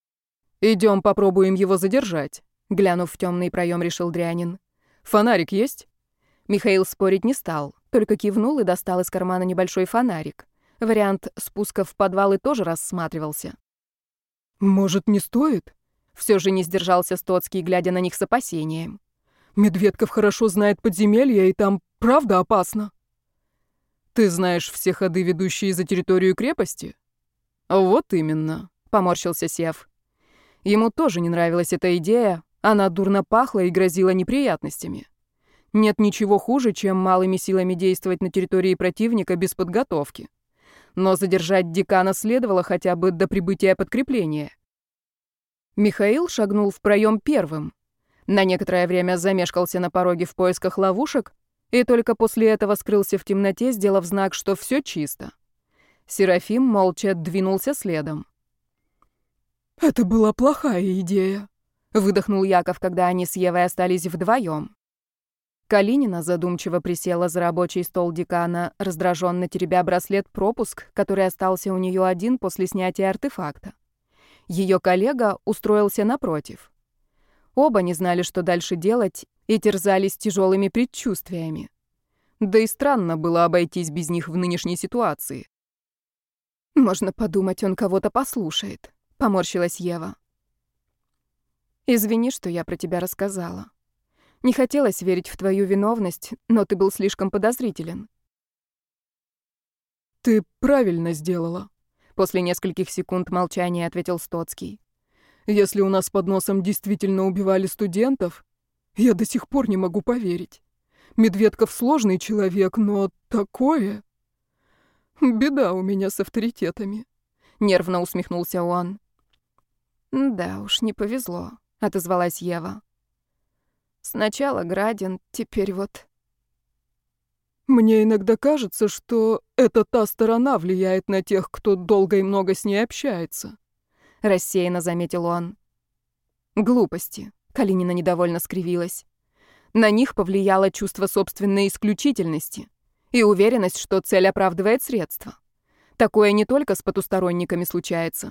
«Идем попробуем его задержать», — глянув в темный проем, решил Дрянин. «Фонарик есть?» Михаил спорить не стал, только кивнул и достал из кармана небольшой фонарик. Вариант спуска в подвалы тоже рассматривался. «Может, не стоит?» Все же не сдержался Стоцкий, глядя на них с опасением. «Медведков хорошо знает подземелья, и там правда опасно». «Ты знаешь все ходы, ведущие за территорию крепости?» «Вот именно», — поморщился Сев. Ему тоже не нравилась эта идея, она дурно пахла и грозила неприятностями. Нет ничего хуже, чем малыми силами действовать на территории противника без подготовки. Но задержать декана следовало хотя бы до прибытия подкрепления. Михаил шагнул в проем первым. На некоторое время замешкался на пороге в поисках ловушек, и только после этого скрылся в темноте, сделав знак, что все чисто. Серафим молча двинулся следом. «Это была плохая идея», — выдохнул Яков, когда они с Евой остались вдвоем. Калинина задумчиво присела за рабочий стол декана, раздраженно теребя браслет-пропуск, который остался у нее один после снятия артефакта. Ее коллега устроился напротив. Оба не знали, что дальше делать, и терзались тяжелыми предчувствиями. Да и странно было обойтись без них в нынешней ситуации. «Можно подумать, он кого-то послушает», — поморщилась Ева. «Извини, что я про тебя рассказала. Не хотелось верить в твою виновность, но ты был слишком подозрителен». «Ты правильно сделала», — после нескольких секунд молчания ответил Стоцкий. «Если у нас под носом действительно убивали студентов, я до сих пор не могу поверить. Медведков сложный человек, но такое... Беда у меня с авторитетами», — нервно усмехнулся он. «Да уж, не повезло», — отозвалась Ева. «Сначала Градин, теперь вот...» «Мне иногда кажется, что это та сторона влияет на тех, кто долго и много с ней общается», — рассеянно заметил он. «Глупости», — Калинина недовольно скривилась. «На них повлияло чувство собственной исключительности и уверенность, что цель оправдывает средства. Такое не только с потусторонниками случается».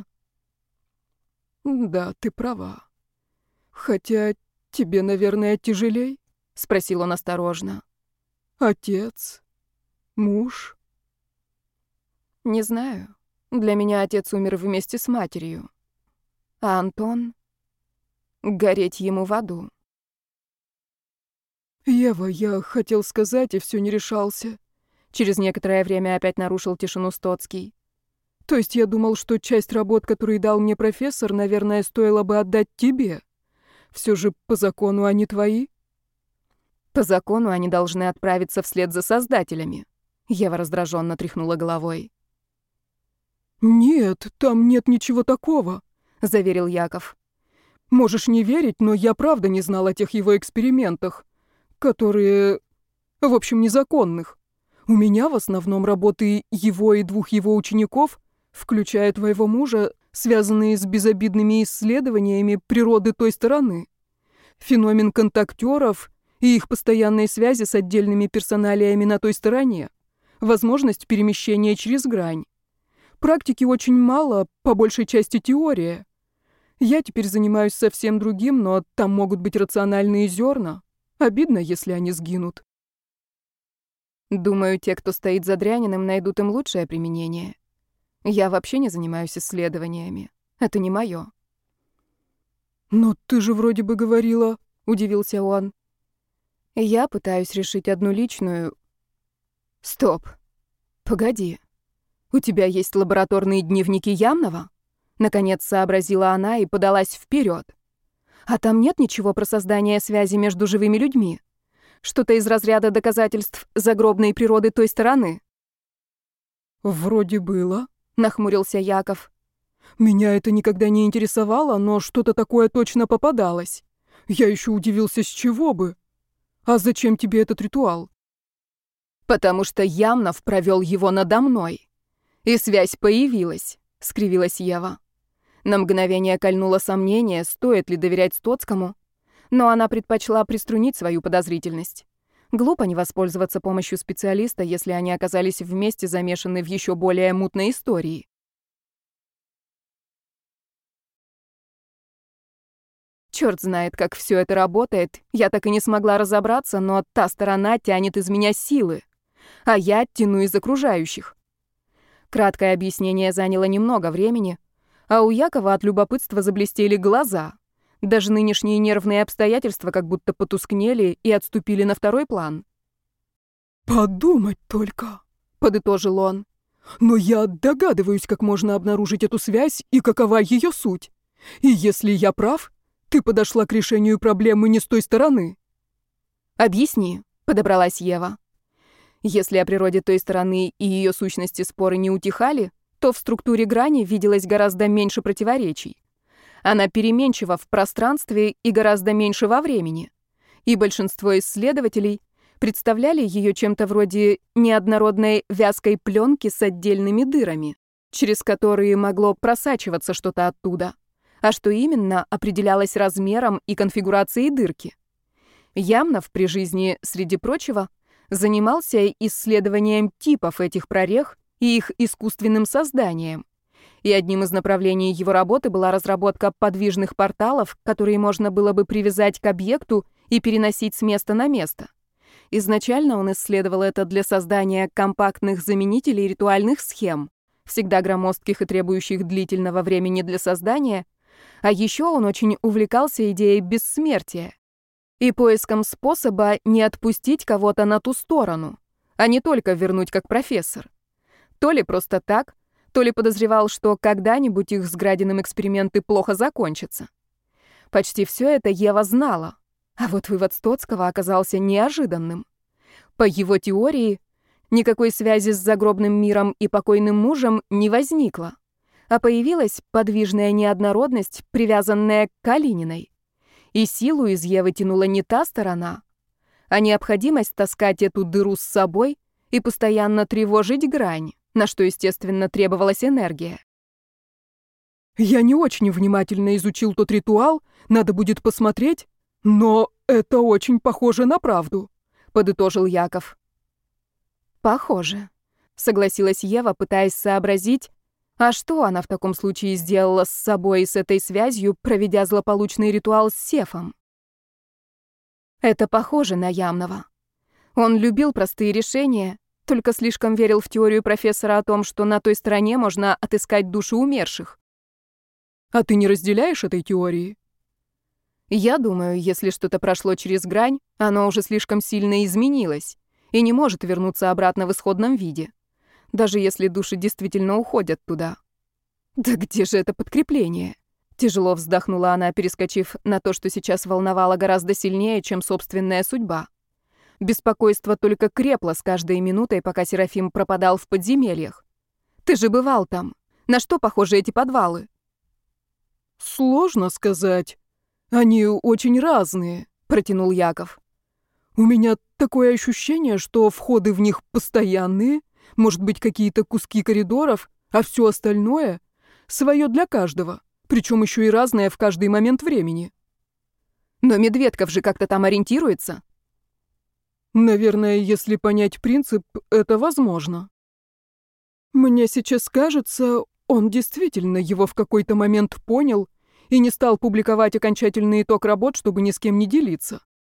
«Да, ты права. Хотя тебе, наверное, тяжелей?» — спросил он осторожно. «Отец? Муж?» «Не знаю. Для меня отец умер вместе с матерью. А Антон? Гореть ему в аду». «Ева, я хотел сказать и все не решался». Через некоторое время опять нарушил тишину Стоцкий. «То есть я думал, что часть работ, которые дал мне профессор, наверное, стоило бы отдать тебе. Все же по закону они твои?» «По закону они должны отправиться вслед за создателями», — Ева раздраженно тряхнула головой. «Нет, там нет ничего такого», — заверил Яков. «Можешь не верить, но я правда не знал о тех его экспериментах, которые, в общем, незаконных. У меня в основном работы его и двух его учеников, включая твоего мужа, связанные с безобидными исследованиями природы той стороны. Феномен контактеров и их постоянные связи с отдельными персоналиями на той стороне. Возможность перемещения через грань. Практики очень мало, по большей части теория. Я теперь занимаюсь совсем другим, но там могут быть рациональные зерна. Обидно, если они сгинут. Думаю, те, кто стоит за Дряниным, найдут им лучшее применение. Я вообще не занимаюсь исследованиями. Это не моё. «Но ты же вроде бы говорила...» — удивился он. Я пытаюсь решить одну личную... Стоп. Погоди. У тебя есть лабораторные дневники Ямного? Наконец сообразила она и подалась вперед. А там нет ничего про создание связи между живыми людьми? Что-то из разряда доказательств загробной природы той стороны? «Вроде было», — нахмурился Яков. «Меня это никогда не интересовало, но что-то такое точно попадалось. Я еще удивился, с чего бы. А зачем тебе этот ритуал?» «Потому что Ямнов провел его надо мной. И связь появилась», — скривилась Ева. На мгновение кольнуло сомнение, стоит ли доверять Стоцкому, но она предпочла приструнить свою подозрительность. Глупо не воспользоваться помощью специалиста, если они оказались вместе замешаны в еще более мутной истории. Черт знает, как все это работает. Я так и не смогла разобраться, но та сторона тянет из меня силы, а я тяну из окружающих. Краткое объяснение заняло немного времени, а у Якова от любопытства заблестели глаза. Даже нынешние нервные обстоятельства как будто потускнели и отступили на второй план. «Подумать только», — подытожил он. «Но я догадываюсь, как можно обнаружить эту связь и какова ее суть. И если я прав, ты подошла к решению проблемы не с той стороны». «Объясни», — подобралась Ева. Если о природе той стороны и ее сущности споры не утихали, то в структуре грани виделось гораздо меньше противоречий. Она переменчива в пространстве и гораздо меньше во времени. И большинство исследователей представляли ее чем-то вроде неоднородной вязкой пленки с отдельными дырами, через которые могло просачиваться что-то оттуда. А что именно, определялось размером и конфигурацией дырки. Ямнов при жизни, среди прочего, занимался исследованием типов этих прорех и их искусственным созданием. И одним из направлений его работы была разработка подвижных порталов, которые можно было бы привязать к объекту и переносить с места на место. Изначально он исследовал это для создания компактных заменителей ритуальных схем, всегда громоздких и требующих длительного времени для создания, а еще он очень увлекался идеей бессмертия и поиском способа не отпустить кого-то на ту сторону, а не только вернуть как профессор. То ли просто так, то ли подозревал, что когда-нибудь их с Градиным эксперименты плохо закончатся. Почти все это Ева знала, а вот вывод Стоцкого оказался неожиданным. По его теории, никакой связи с загробным миром и покойным мужем не возникло, а появилась подвижная неоднородность, привязанная к Калининой. И силу из Евы тянула не та сторона, а необходимость таскать эту дыру с собой и постоянно тревожить грань, на что, естественно, требовалась энергия. «Я не очень внимательно изучил тот ритуал, надо будет посмотреть, но это очень похоже на правду», — подытожил Яков. «Похоже», — согласилась Ева, пытаясь сообразить, а что она в таком случае сделала с собой и с этой связью, проведя злополучный ритуал с Сефом. Это похоже на Ямного. Он любил простые решения, только слишком верил в теорию профессора о том, что на той стороне можно отыскать души умерших. «А ты не разделяешь этой теории?» Я думаю, если что-то прошло через грань, оно уже слишком сильно изменилось и не может вернуться обратно в исходном виде, даже если души действительно уходят туда. Да где же это подкрепление? Тяжело вздохнула она, перескочив на то, что сейчас волновало гораздо сильнее, чем собственная судьба. Беспокойство только крепло с каждой минутой, пока Серафим пропадал в подземельях. Ты же бывал там. На что похожи эти подвалы? «Сложно сказать. Они очень разные», — протянул Яков. «У меня такое ощущение, что входы в них постоянные, может быть, какие-то куски коридоров, а все остальное — свое для каждого, причем еще и разное в каждый момент времени». Но Медведков же как-то там ориентируется. Наверное, если понять принцип, это возможно. Мне сейчас кажется, он действительно его в какой-то момент понял и не стал публиковать окончательный итог работ, чтобы ни с кем не делиться.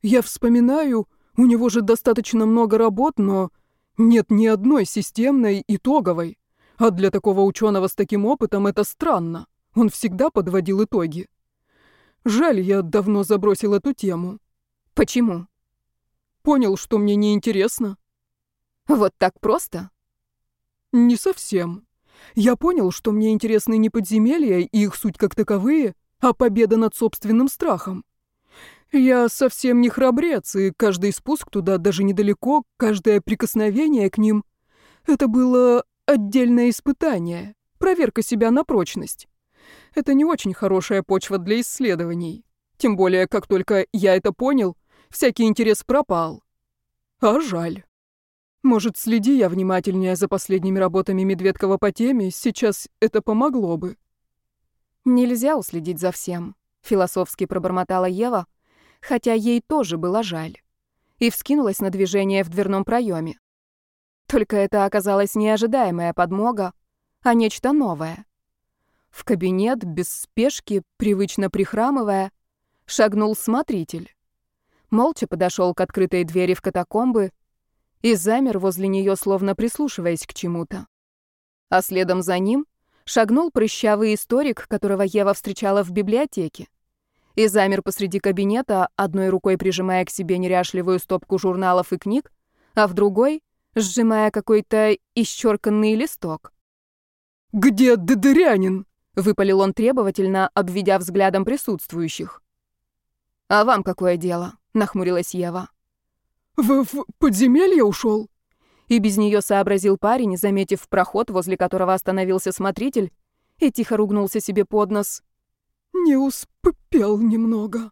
Я вспоминаю, у него же достаточно много работ, но нет ни одной системной, итоговой. А для такого ученого с таким опытом это странно. Он всегда подводил итоги. Жаль, я давно забросил эту тему. Почему? Понял, что мне неинтересно. Вот так просто? Не совсем. Я понял, что мне интересны не подземелья и их суть как таковые, а победа над собственным страхом. Я совсем не храбрец, и каждый спуск туда даже недалеко, каждое прикосновение к ним — это было отдельное испытание, проверка себя на прочность. Это не очень хорошая почва для исследований. Тем более, как только я это понял, всякий интерес пропал. А жаль. Может, следи я внимательнее за последними работами Медведкова по теме, сейчас это помогло бы. Нельзя уследить за всем, философски пробормотала Ева, хотя ей тоже было жаль, и вскинулась на движение в дверном проеме. Только это оказалась не ожидаемая подмога, а нечто новое. В кабинет, без спешки, привычно прихрамывая, шагнул смотритель. Молча подошел к открытой двери в катакомбы и замер возле нее, словно прислушиваясь к чему-то. А следом за ним шагнул прыщавый историк, которого Ева встречала в библиотеке, и замер посреди кабинета, одной рукой прижимая к себе неряшливую стопку журналов и книг, а в другой — сжимая какой-то исчерканный листок. «Где Дыдырянин?» — выпалил он требовательно, обведя взглядом присутствующих. «А вам какое дело?» — нахмурилась Ева. В подземелье ушел? И без нее сообразил парень, заметив проход, возле которого остановился смотритель, и тихо ругнулся себе под нос. Не успел немного.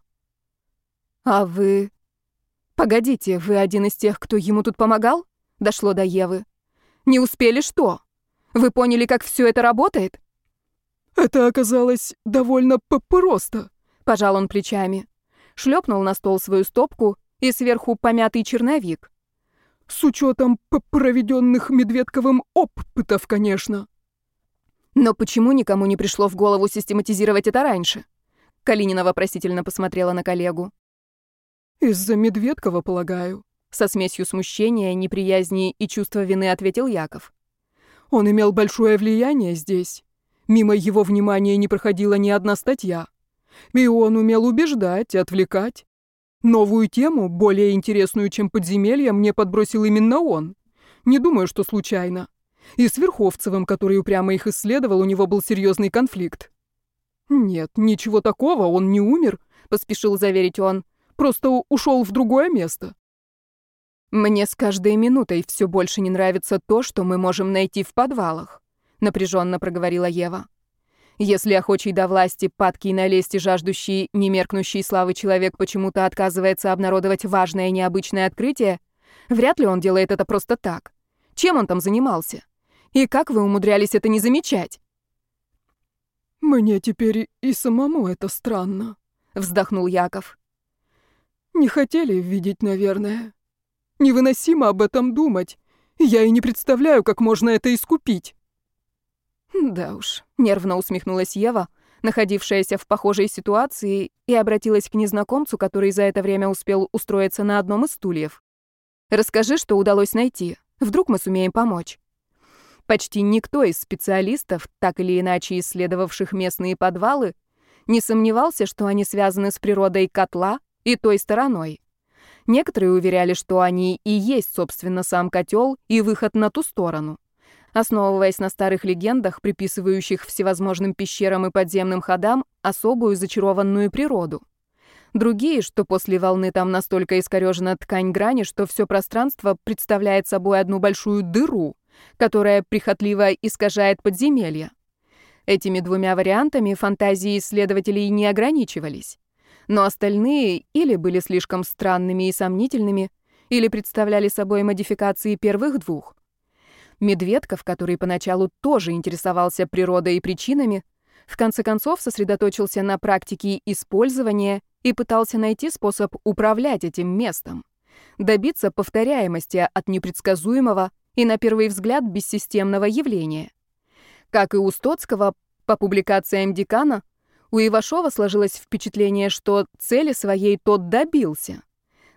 «А вы...» «Погодите, вы один из тех, кто ему тут помогал?» — дошло до Евы. «Не успели что? Вы поняли, как все это работает?» «Это оказалось довольно просто», — пожал он плечами. Шлепнул на стол свою стопку и сверху помятый черновик. «С учетом проведенных Медведковым опытов, конечно». «Но почему никому не пришло в голову систематизировать это раньше?» Калинина вопросительно посмотрела на коллегу. «Из-за Медведкова, полагаю», — со смесью смущения, неприязни и чувства вины ответил Яков. «Он имел большое влияние здесь. Мимо его внимания не проходила ни одна статья. И он умел убеждать и отвлекать. Новую тему, более интересную, чем подземелье, мне подбросил именно он. Не думаю, что случайно. И с Верховцевым, который упрямо их исследовал, у него был серьезный конфликт. Нет, ничего такого, он не умер», — поспешил заверить он. «Просто ушел в другое место». «Мне с каждой минутой все больше не нравится то, что мы можем найти в подвалах», — напряженно проговорила Ева. «Если охочий до власти, падкий на лесть и жаждущий немеркнущей славы человек почему-то отказывается обнародовать важное и необычное открытие, вряд ли он делает это просто так. Чем он там занимался? И как вы умудрялись это не замечать?» «Мне теперь и самому это странно», — вздохнул Яков. «Не хотели видеть, наверное. Невыносимо об этом думать. Я и не представляю, как можно это искупить». «Да уж», — нервно усмехнулась Ева, находившаяся в похожей ситуации, и обратилась к незнакомцу, который за это время успел устроиться на одном из стульев. «Расскажи, что удалось найти. Вдруг мы сумеем помочь». Почти никто из специалистов, так или иначе исследовавших местные подвалы, не сомневался, что они связаны с природой котла и той стороной. Некоторые уверяли, что они и есть, собственно, сам котел и выход на ту сторону, основываясь на старых легендах, приписывающих всевозможным пещерам и подземным ходам особую зачарованную природу. Другие, что после волны там настолько искорёжена ткань грани, что все пространство представляет собой одну большую дыру, которая прихотливо искажает подземелья. Этими двумя вариантами фантазии исследователей не ограничивались. Но остальные или были слишком странными и сомнительными, или представляли собой модификации первых двух. Медведков, который поначалу тоже интересовался природой и причинами, в конце концов сосредоточился на практике использования и пытался найти способ управлять этим местом, добиться повторяемости от непредсказуемого и, на первый взгляд, бессистемного явления. Как и у Стоцкого, по публикациям декана, у Ивашова сложилось впечатление, что цели своей тот добился.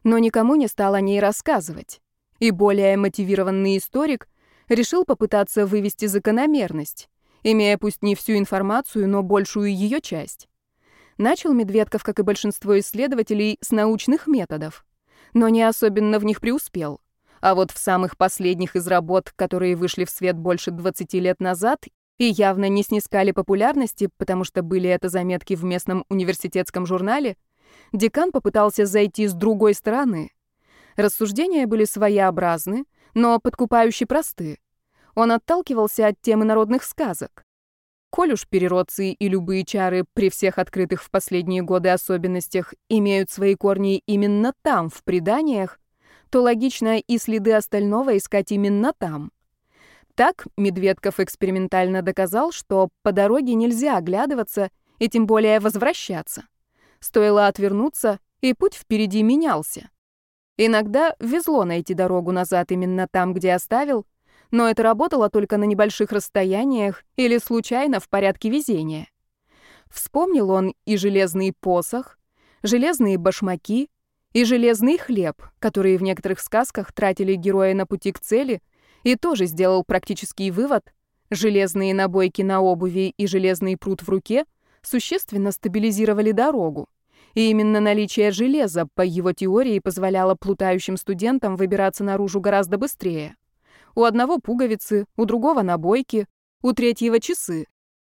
но никому не стал о ней рассказывать. И более мотивированный историк решил попытаться вывести закономерность, имея пусть не всю информацию, но большую ее часть. Начал Медведков, как и большинство исследователей, с научных методов, но не особенно в них преуспел. А вот в самых последних из работ, которые вышли в свет больше 20 лет назад и явно не снискали популярности, потому что были это заметки в местном университетском журнале, декан попытался зайти с другой стороны. Рассуждения были своеобразны, но подкупающе просты. Он отталкивался от темы народных сказок. Коль уж переродцы и любые чары при всех открытых в последние годы особенностях имеют свои корни именно там, в преданиях, то логично и следы остального искать именно там. Так Медведков экспериментально доказал, что по дороге нельзя оглядываться и тем более возвращаться. Стоило отвернуться, и путь впереди менялся. Иногда везло найти дорогу назад именно там, где оставил, но это работало только на небольших расстояниях или случайно в порядке везения. Вспомнил он и железный посох, железные башмаки, и железный хлеб, которые в некоторых сказках тратили герои на пути к цели, и тоже сделал практический вывод: железные набойки на обуви и железный прут в руке существенно стабилизировали дорогу. И именно наличие железа, по его теории, позволяло плутающим студентам выбираться наружу гораздо быстрее. У одного пуговицы, у другого набойки, у третьего часы.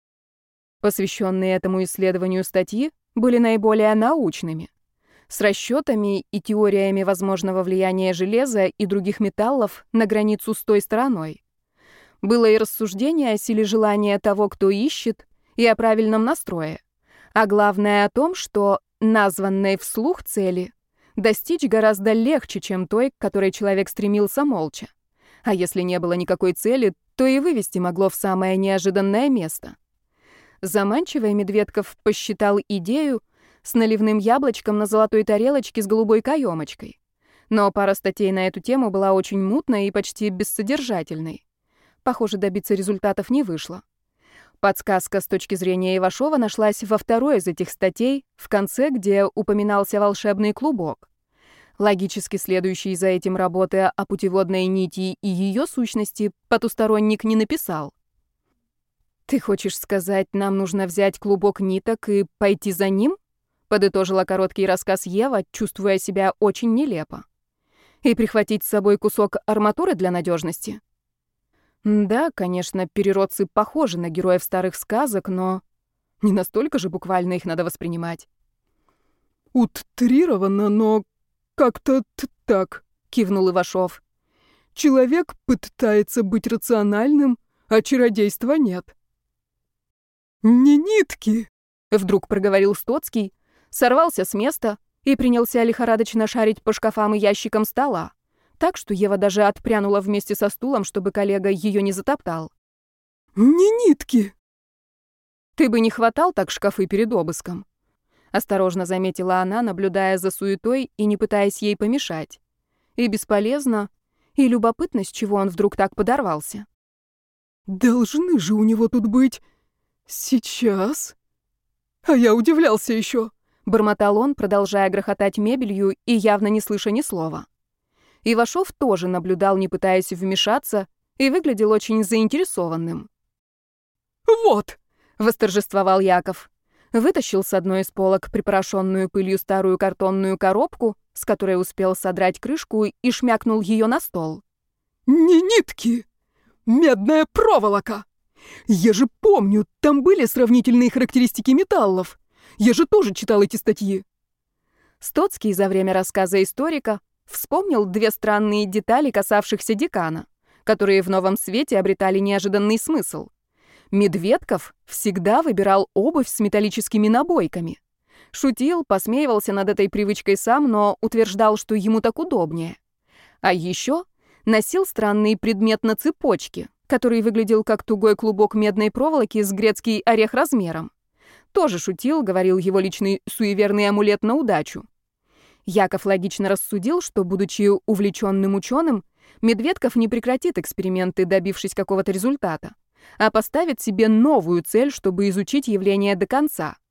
Посвященные этому исследованию статьи были наиболее научными, с расчетами и теориями возможного влияния железа и других металлов на границу с той стороной. Было и рассуждение о силе желания того, кто ищет, и о правильном настрое. А главное о том, что названной вслух цели достичь гораздо легче, чем той, к которой человек стремился молча. А если не было никакой цели, то и вывести могло в самое неожиданное место. Заманчивой Медведков посчитал идею с наливным яблочком на золотой тарелочке с голубой каемочкой. Но пара статей на эту тему была очень мутной и почти бессодержательной. Похоже, добиться результатов не вышло. Подсказка с точки зрения Ивашова нашлась во второй из этих статей, в конце, где упоминался волшебный клубок. Логически следующий за этим работы о путеводной нити и ее сущности потусторонник не написал. «Ты хочешь сказать, нам нужно взять клубок ниток и пойти за ним?» Подытожила короткий рассказ Ева, чувствуя себя очень нелепо. «И прихватить с собой кусок арматуры для надежности?» Да, конечно, переродцы похожи на героев старых сказок, но не настолько же буквально их надо воспринимать. «Утрированно, но как-то так», — кивнул Ивашов. «Человек пытается быть рациональным, а чародейства нет». «Не нитки», — вдруг проговорил Стоцкий, сорвался с места и принялся лихорадочно шарить по шкафам и ящикам стола, так что Ева даже отпрянула вместе со стулом, чтобы коллега ее не затоптал. «Не нитки!» «Ты бы не хватал так шкафы перед обыском», — осторожно заметила она, наблюдая за суетой и не пытаясь ей помешать. И бесполезно, и любопытно, с чего он вдруг так подорвался. «Должны же у него тут быть сейчас. А я удивлялся еще», — бормотал он, продолжая грохотать мебелью и явно не слыша ни слова. Ивашов тоже наблюдал, не пытаясь вмешаться, и выглядел очень заинтересованным. «Вот!» — восторжествовал Яков. Вытащил с одной из полок припорошенную пылью старую картонную коробку, с которой успел содрать крышку, и шмякнул ее на стол. «Не нитки! Медная проволока! Я же помню, там были сравнительные характеристики металлов. Я же тоже читал эти статьи». Стоцкий за время рассказа историка вспомнил две странные детали, касавшихся декана, которые в новом свете обретали неожиданный смысл. Медведков всегда выбирал обувь с металлическими набойками. Шутил, посмеивался над этой привычкой сам, но утверждал, что ему так удобнее. А еще носил странный предмет на цепочке, который выглядел как тугой клубок медной проволоки с грецкий орех размером. Тоже шутил, говорил его личный суеверный амулет на удачу. Яков логично рассудил, что, будучи увлеченным ученым, Медведков не прекратит эксперименты, добившись какого-то результата, а поставит себе новую цель, чтобы изучить явление до конца.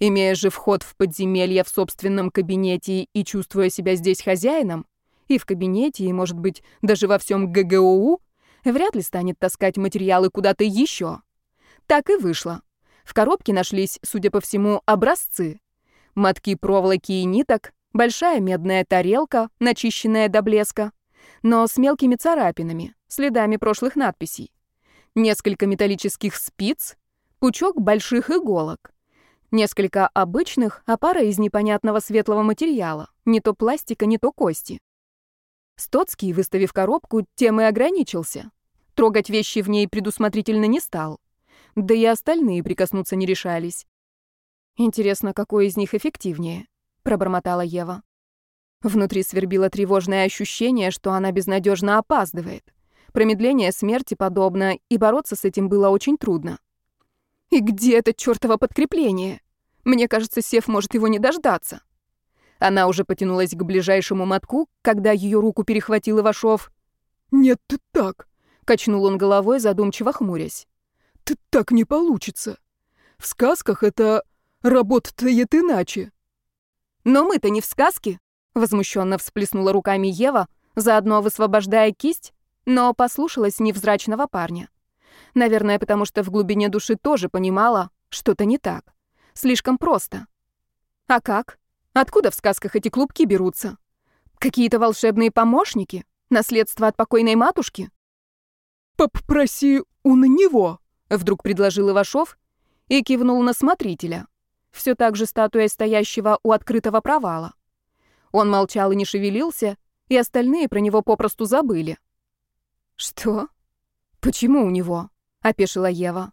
Имея же вход в подземелье в собственном кабинете и чувствуя себя здесь хозяином, и в кабинете, и, может быть, даже во всем ГГОУ, вряд ли станет таскать материалы куда-то еще. Так и вышло. В коробке нашлись, судя по всему, образцы. Мотки проволоки и ниток, большая медная тарелка, начищенная до блеска, но с мелкими царапинами, следами прошлых надписей. Несколько металлических спиц, пучок больших иголок. Несколько обычных, а пара из непонятного светлого материала, не то пластика, не то кости. Стоцкий, выставив коробку, тем и ограничился. Трогать вещи в ней предусмотрительно не стал. Да и остальные прикоснуться не решались. «Интересно, какой из них эффективнее?» — пробормотала Ева. Внутри свербило тревожное ощущение, что она безнадежно опаздывает. Промедление смерти подобно, и бороться с этим было очень трудно. «И где это чёртово подкрепление? Мне кажется, Сев может его не дождаться». Она уже потянулась к ближайшему мотку, когда ее руку перехватил Ивашов. «Нет, ты так», — качнул он головой, задумчиво хмурясь. «Ты так не получится. В сказках это работает иначе». «Но мы-то не в сказке», — возмущенно всплеснула руками Ева, заодно высвобождая кисть, но послушалась невзрачного парня. Наверное, потому что в глубине души тоже понимала, что-то не так. Слишком просто. А как? Откуда в сказках эти клубки берутся? Какие-то волшебные помощники? Наследство от покойной матушки? «Попроси у него», — вдруг предложил Ивашов и кивнул на смотрителя, все так же статуей стоящего у открытого провала. Он молчал и не шевелился, и остальные про него попросту забыли. «Что? Почему у него?» — опешила Ева.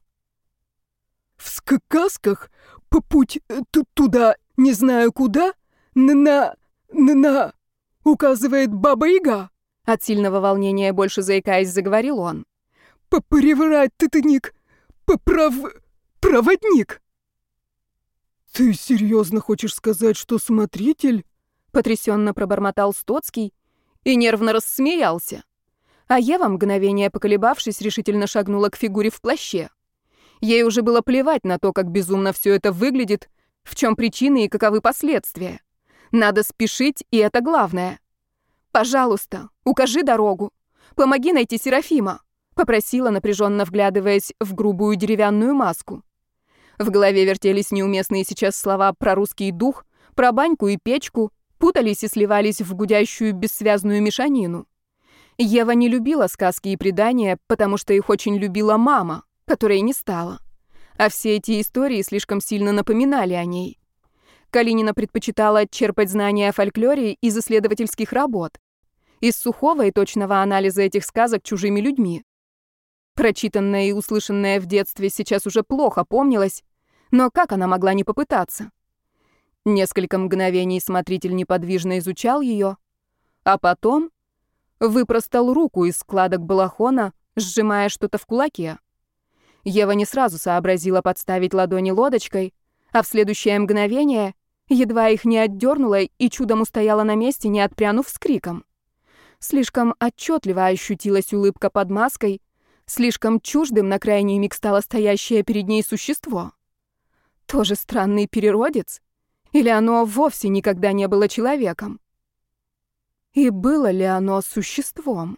«В сказках по путь туда, не знаю куда, на указывает Баба-Яга». От сильного волнения, больше заикаясь, заговорил он. «Привратник, проводник». «Ты серьезно хочешь сказать, что смотритель?» Потрясенно пробормотал Стоцкий и нервно рассмеялся. А Ева, мгновение поколебавшись, решительно шагнула к фигуре в плаще. Ей уже было плевать на то, как безумно все это выглядит, в чем причины и каковы последствия. Надо спешить, и это главное. «Пожалуйста, укажи дорогу. Помоги найти Серафима», — попросила, напряженно вглядываясь в грубую деревянную маску. В голове вертелись неуместные сейчас слова про русский дух, про баньку и печку, путались и сливались в гудящую бессвязную мешанину. Ева не любила сказки и предания, потому что их очень любила мама, которой не стало. А все эти истории слишком сильно напоминали о ней. Калинина предпочитала черпать знания о фольклоре из исследовательских работ, из сухого и точного анализа этих сказок чужими людьми. Прочитанное и услышанное в детстве сейчас уже плохо помнилось, но как она могла не попытаться? Несколько мгновений смотритель неподвижно изучал ее, а потом выпростал руку из складок балахона, сжимая что-то в кулаке. Ева не сразу сообразила подставить ладони лодочкой, а в следующее мгновение едва их не отдернула и чудом устояла на месте, не отпрянув с криком. Слишком отчетливо ощутилась улыбка под маской, слишком чуждым на крайний миг стало стоящее перед ней существо. Тоже странный переродец? Или оно вовсе никогда не было человеком? И было ли оно существом?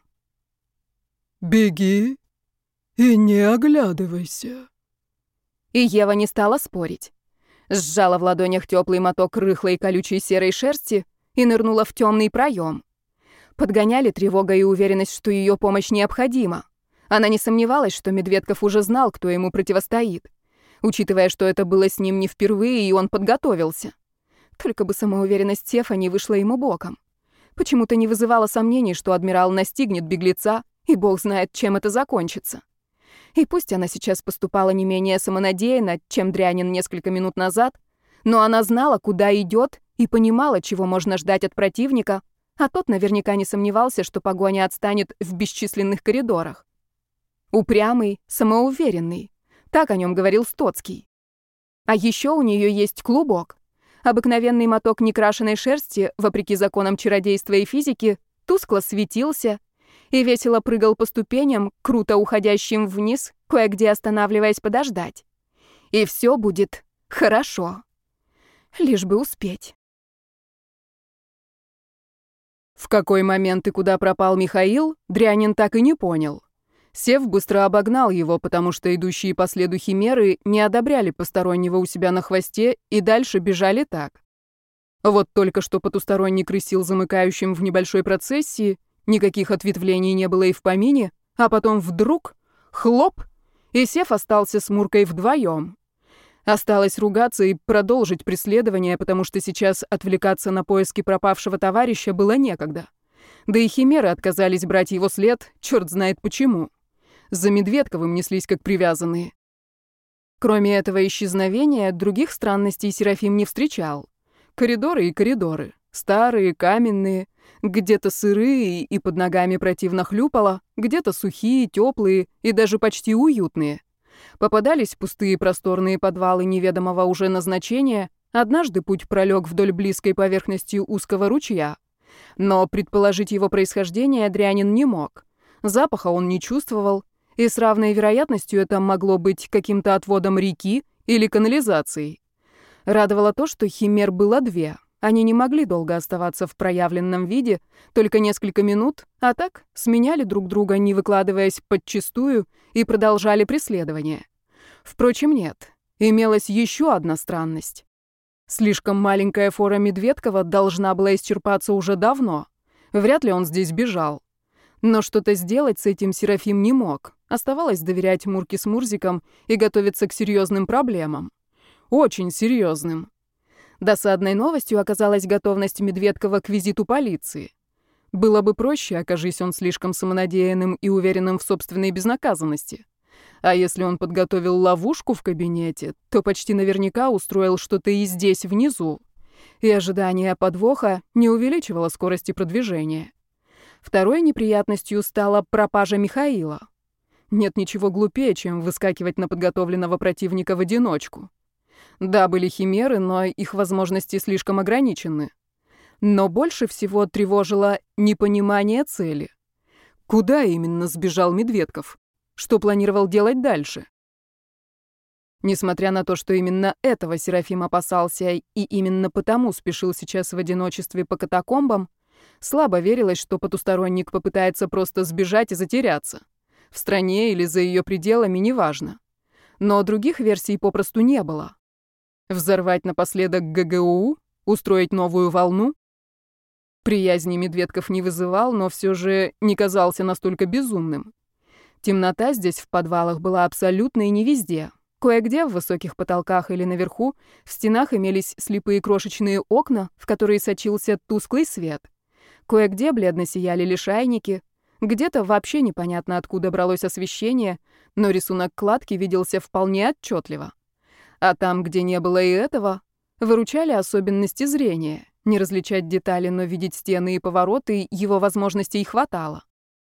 «Беги и не оглядывайся». И Ева не стала спорить. Сжала в ладонях теплый моток рыхлой колючей серой шерсти и нырнула в темный проем. Подгоняли тревога и уверенность, что ее помощь необходима. Она не сомневалась, что Медведков уже знал, кто ему противостоит, учитывая, что это было с ним не впервые, и он подготовился. Только бы самоуверенность Сефа не вышла ему боком. Почему-то не вызывало сомнений, что адмирал настигнет беглеца, и бог знает, чем это закончится. И пусть она сейчас поступала не менее самонадеянно, чем Дрянин несколько минут назад, но она знала, куда идет, и понимала, чего можно ждать от противника, а тот наверняка не сомневался, что погоня отстанет в бесчисленных коридорах. Упрямый, самоуверенный. Так о нем говорил Стоцкий. А еще у нее есть клубок. Обыкновенный моток некрашенной шерсти, вопреки законам чародейства и физики, тускло светился и весело прыгал по ступеням, круто уходящим вниз, кое-где останавливаясь подождать. И все будет хорошо. Лишь бы успеть. В какой момент и куда пропал Михаил, Дрянин так и не понял. Сев быстро обогнал его, потому что идущие по следу химеры не одобряли постороннего у себя на хвосте и дальше бежали так. Вот только что потусторонний крысил замыкающим в небольшой процессии, никаких ответвлений не было и в помине, а потом вдруг — хлоп! И Сев остался с Муркой вдвоем. Осталось ругаться и продолжить преследование, потому что сейчас отвлекаться на поиски пропавшего товарища было некогда. Да и химеры отказались брать его след, черт знает почему. За Медведковым неслись как привязанные. Кроме этого исчезновения, других странностей Серафим не встречал. Коридоры и коридоры. Старые, каменные, где-то сырые и под ногами противно хлюпало, где-то сухие, теплые и даже почти уютные. Попадались пустые просторные подвалы неведомого уже назначения. Однажды путь пролег вдоль близкой поверхности узкого ручья. Но предположить его происхождение Дрянин не мог. Запаха он не чувствовал, и с равной вероятностью это могло быть каким-то отводом реки или канализацией. Радовало то, что химер было две. Они не могли долго оставаться в проявленном виде, только несколько минут, а так сменяли друг друга, не выкладываясь подчистую, и продолжали преследование. Впрочем, нет. Имелась еще одна странность. Слишком маленькая фора Медведкова должна была исчерпаться уже давно. Вряд ли он здесь бежал. Но что-то сделать с этим Серафим не мог. Оставалось доверять Мурке с Мурзиком и готовиться к серьезным проблемам. Очень серьезным. Досадной новостью оказалась готовность Медведкова к визиту полиции. Было бы проще, окажись он слишком самонадеянным и уверенным в собственной безнаказанности. А если он подготовил ловушку в кабинете, то почти наверняка устроил что-то и здесь, внизу. И ожидание подвоха не увеличивало скорости продвижения. Второй неприятностью стала пропажа Михаила. Нет ничего глупее, чем выскакивать на подготовленного противника в одиночку. Да, были химеры, но их возможности слишком ограничены. Но больше всего тревожило непонимание цели. Куда именно сбежал Медведков? Что планировал делать дальше? Несмотря на то, что именно этого Серафим опасался и именно потому спешил сейчас в одиночестве по катакомбам, слабо верилось, что потусторонник попытается просто сбежать и затеряться. В стране или за ее пределами, неважно. Но других версий попросту не было. Взорвать напоследок ГГУ? Устроить новую волну? Приязни Медведков не вызывал, но все же не казался настолько безумным. Темнота здесь в подвалах была абсолютно и не везде. Кое-где в высоких потолках или наверху в стенах имелись слепые крошечные окна, в которые сочился тусклый свет. Кое-где бледно сияли лишайники, где-то вообще непонятно откуда бралось освещение, но рисунок кладки виделся вполне отчетливо. А там, где не было и этого, выручали особенности зрения. Не различать детали, но видеть стены и повороты его возможностей хватало.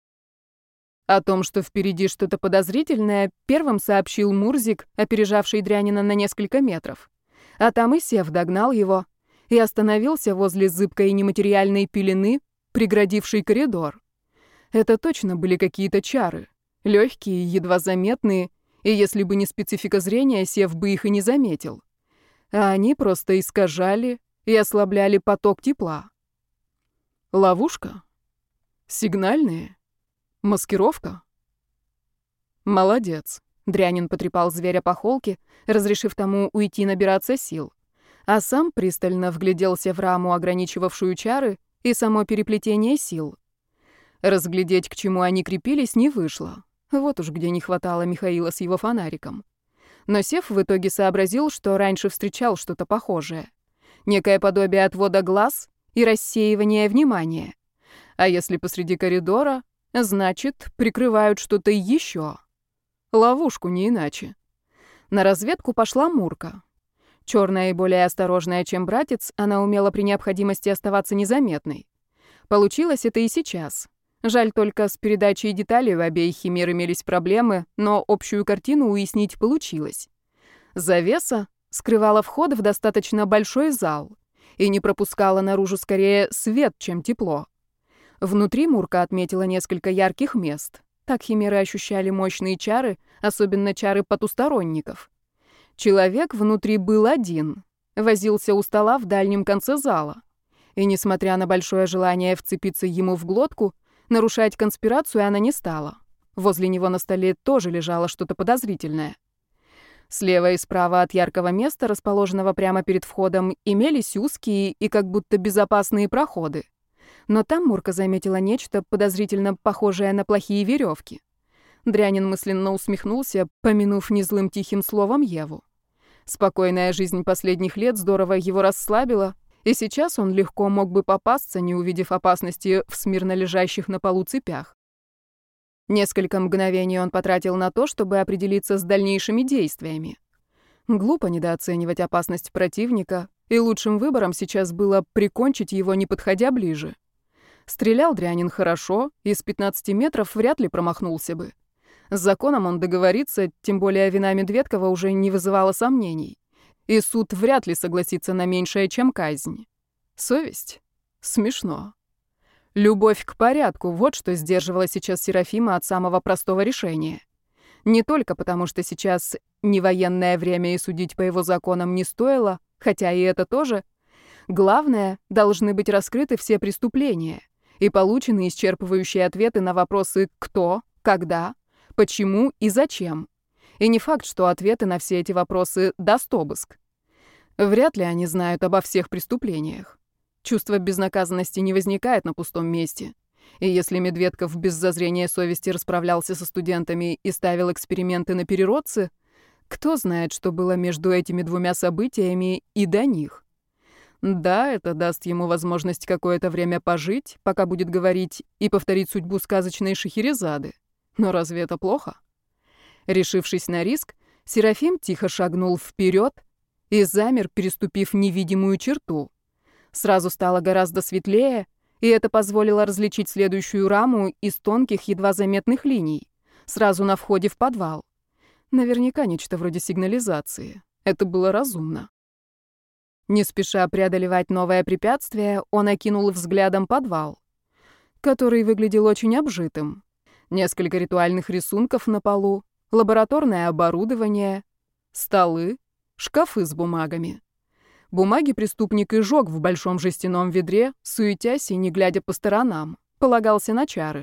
О том, что впереди что-то подозрительное, первым сообщил Мурзик, опережавший Дрянина на несколько метров. А там и Сев догнал его и остановился возле зыбкой нематериальной пелены, преградившей коридор. Это точно были какие-то чары, легкие, едва заметные, и если бы не специфика зрения, Сев бы их и не заметил. А они просто искажали и ослабляли поток тепла. Ловушка? Сигнальные? Маскировка? Молодец. Дрянин потрепал зверя по холке, разрешив тому уйти набираться сил, а сам пристально вгляделся в раму, ограничивавшую чары, и само переплетение сил. Разглядеть, к чему они крепились, не вышло. Вот уж где не хватало Михаила с его фонариком. Но Сев в итоге сообразил, что раньше встречал что-то похожее. Некое подобие отвода глаз и рассеивания внимания. А если посреди коридора, значит, прикрывают что-то еще. Ловушку, не иначе. На разведку пошла Мурка. Черная и более осторожная, чем братец, она умела при необходимости оставаться незаметной. Получилось это и сейчас. Жаль только, с передачей деталей у обеих химер имелись проблемы, но общую картину уяснить получилось. Завеса скрывала вход в достаточно большой зал и не пропускала наружу скорее свет, чем тепло. Внутри Мурка отметила несколько ярких мест. Так химеры ощущали мощные чары, особенно чары потусторонников. Человек внутри был один, возился у стола в дальнем конце зала. И, несмотря на большое желание вцепиться ему в глотку, нарушать конспирацию она не стала. Возле него на столе тоже лежало что-то подозрительное. Слева и справа от яркого места, расположенного прямо перед входом, имелись узкие и как будто безопасные проходы. Но там Мурка заметила нечто подозрительно похожее на плохие веревки. Дрянин мысленно усмехнулся, помянув незлым тихим словом Еву. Спокойная жизнь последних лет здорово его расслабила, и сейчас он легко мог бы попасться, не увидев опасности в смирно лежащих на полу цепях. Несколько мгновений он потратил на то, чтобы определиться с дальнейшими действиями. Глупо недооценивать опасность противника, и лучшим выбором сейчас было прикончить его, не подходя ближе. Стрелял Дрянин хорошо, и с 15 метров вряд ли промахнулся бы. С законом он договорится, тем более вина Медведкова уже не вызывала сомнений. И суд вряд ли согласится на меньшее, чем казнь. Совесть? Смешно. Любовь к порядку — вот что сдерживало сейчас Серафима от самого простого решения. Не только потому, что сейчас не военное время и судить по его законам не стоило, хотя и это тоже. Главное, должны быть раскрыты все преступления и получены исчерпывающие ответы на вопросы «кто?», «когда?», «почему?» и «зачем?». И не факт, что ответы на все эти вопросы даст обыск. Вряд ли они знают обо всех преступлениях. Чувство безнаказанности не возникает на пустом месте. И если Медведков без зазрения совести расправлялся со студентами и ставил эксперименты на переродце, кто знает, что было между этими двумя событиями и до них. Да, это даст ему возможность какое-то время пожить, пока будет говорить, и повторить судьбу сказочной Шахерезады. Но разве это плохо? Решившись на риск, Серафим тихо шагнул вперед и замер, переступив невидимую черту. Сразу стало гораздо светлее, и это позволило различить следующую раму из тонких, едва заметных линий, сразу на входе в подвал. Наверняка нечто вроде сигнализации. Это было разумно. Не спеша преодолевать новое препятствие, он окинул взглядом подвал, который выглядел очень обжитым. Несколько ритуальных рисунков на полу, лабораторное оборудование, столы, шкафы с бумагами. Бумаги преступник и жёг в большом жестяном ведре, суетясь и не глядя по сторонам, полагался на чары.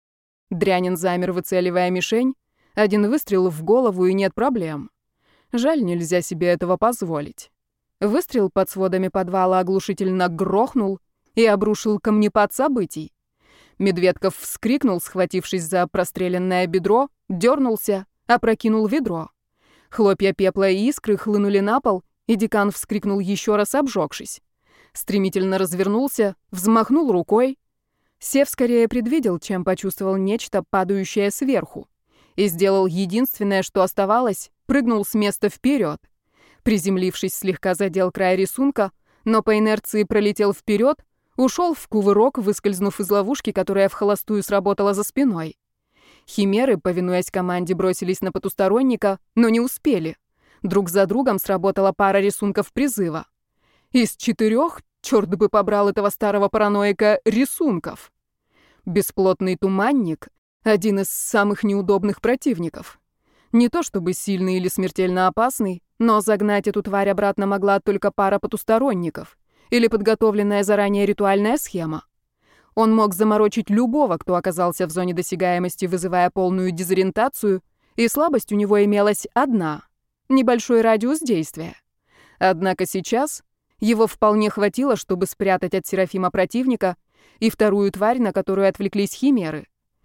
Дрянин замер, выцеливая мишень. Один выстрел в голову, и нет проблем. Жаль, нельзя себе этого позволить. Выстрел под сводами подвала оглушительно грохнул и обрушил камнепад событий. Медведков вскрикнул, схватившись за простреленное бедро, дернулся, опрокинул ведро. Хлопья пепла и искры хлынули на пол, и декан вскрикнул еще раз, обжегшись. Стремительно развернулся, взмахнул рукой. Сев скорее предвидел, чем почувствовал нечто, падающее сверху. И сделал единственное, что оставалось, прыгнул с места вперед. Приземлившись, слегка задел край рисунка, но по инерции пролетел вперед, ушел в кувырок, выскользнув из ловушки, которая вхолостую сработала за спиной. Химеры, повинуясь команде, бросились на потусторонника, но не успели. Друг за другом сработала пара рисунков призыва. Из 4, черт бы побрал этого старого параноика, рисунков. Бесплотный туманник — один из самых неудобных противников. Не то чтобы сильный или смертельно опасный, но загнать эту тварь обратно могла только пара потусторонников или подготовленная заранее ритуальная схема. Он мог заморочить любого, кто оказался в зоне досягаемости, вызывая полную дезориентацию, и слабость у него имелась одна — небольшой радиус действия. Однако сейчас его вполне хватило, чтобы спрятать от Серафима противника и вторую тварь, на которую отвлеклись химеры.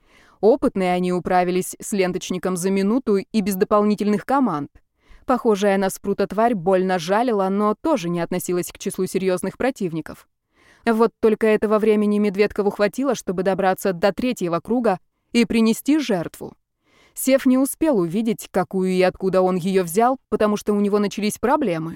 Опытные они управились с ленточником за минуту и без дополнительных команд. Похожая на спрута тварь больно жалила, но тоже не относилась к числу серьезных противников. Вот только этого времени Медведкову хватило, чтобы добраться до 3-го круга и принести жертву. Сев не успел увидеть, какую и откуда он ее взял, потому что у него начались проблемы.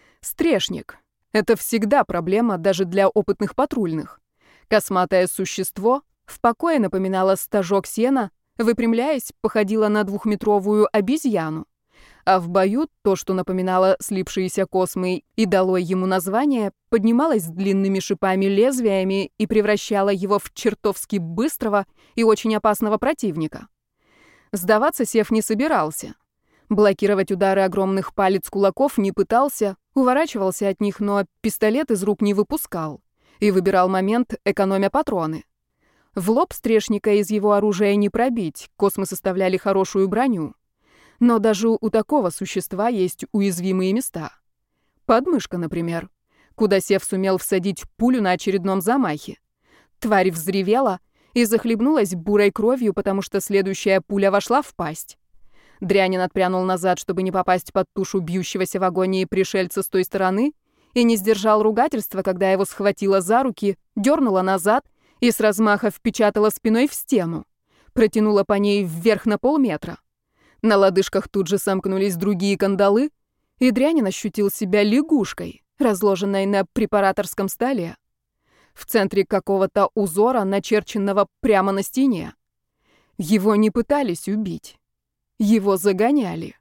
Стрешник — это всегда проблема даже для опытных патрульных. Косматое существо в покое напоминало стажок сена, выпрямляясь, походило на 2-метровую обезьяну. А в бою то, что напоминало слипшиеся космы и дало ему название, поднималось с длинными шипами-лезвиями и превращало его в чертовски быстрого и очень опасного противника. Сдаваться Сев не собирался. Блокировать удары огромных палец кулаков не пытался, уворачивался от них, но пистолет из рук не выпускал и выбирал момент, экономя патроны. В лоб стрешника из его оружия не пробить, космы составляли хорошую броню. Но даже у такого существа есть уязвимые места. Подмышка, например, куда Сев сумел всадить пулю на очередном замахе. Тварь взревела и захлебнулась бурой кровью, потому что следующая пуля вошла в пасть. Дрянин отпрянул назад, чтобы не попасть под тушу бьющегося в агонии пришельца с той стороны, и не сдержал ругательства, когда его схватила за руки, дернула назад и с размаха впечатала спиной в стену, протянула по ней вверх на полметра. На лодыжках тут же сомкнулись другие кандалы, и Дрянин ощутил себя лягушкой, разложенной на препараторском столе, в центре какого-то узора, начерченного прямо на стене. Его не пытались убить. Его загоняли.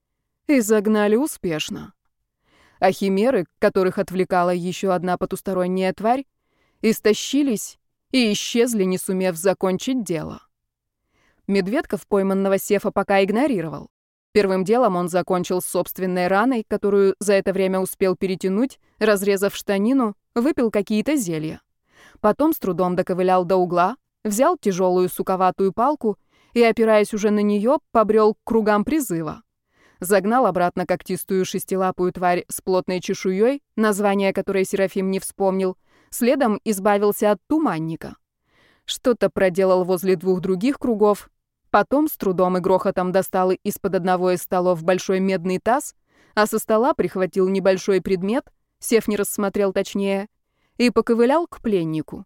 И загнали успешно. А химеры, которых отвлекала еще одна потусторонняя тварь, истощились и исчезли, не сумев закончить дело. Медведков пойманного Сефа пока игнорировал. Первым делом он закончил с собственной раной, которую за это время успел перетянуть, разрезав штанину, выпил какие-то зелья. Потом с трудом доковылял до угла, взял тяжелую суковатую палку и, опираясь уже на нее, побрел к кругам призыва. Загнал обратно когтистую шестилапую тварь с плотной чешуей, название которой Серафим не вспомнил, следом избавился от туманника. Что-то проделал возле двух других кругов, потом с трудом и грохотом достал из-под одного из столов большой медный таз, а со стола прихватил небольшой предмет, Сев не рассмотрел точнее, и поковылял к пленнику.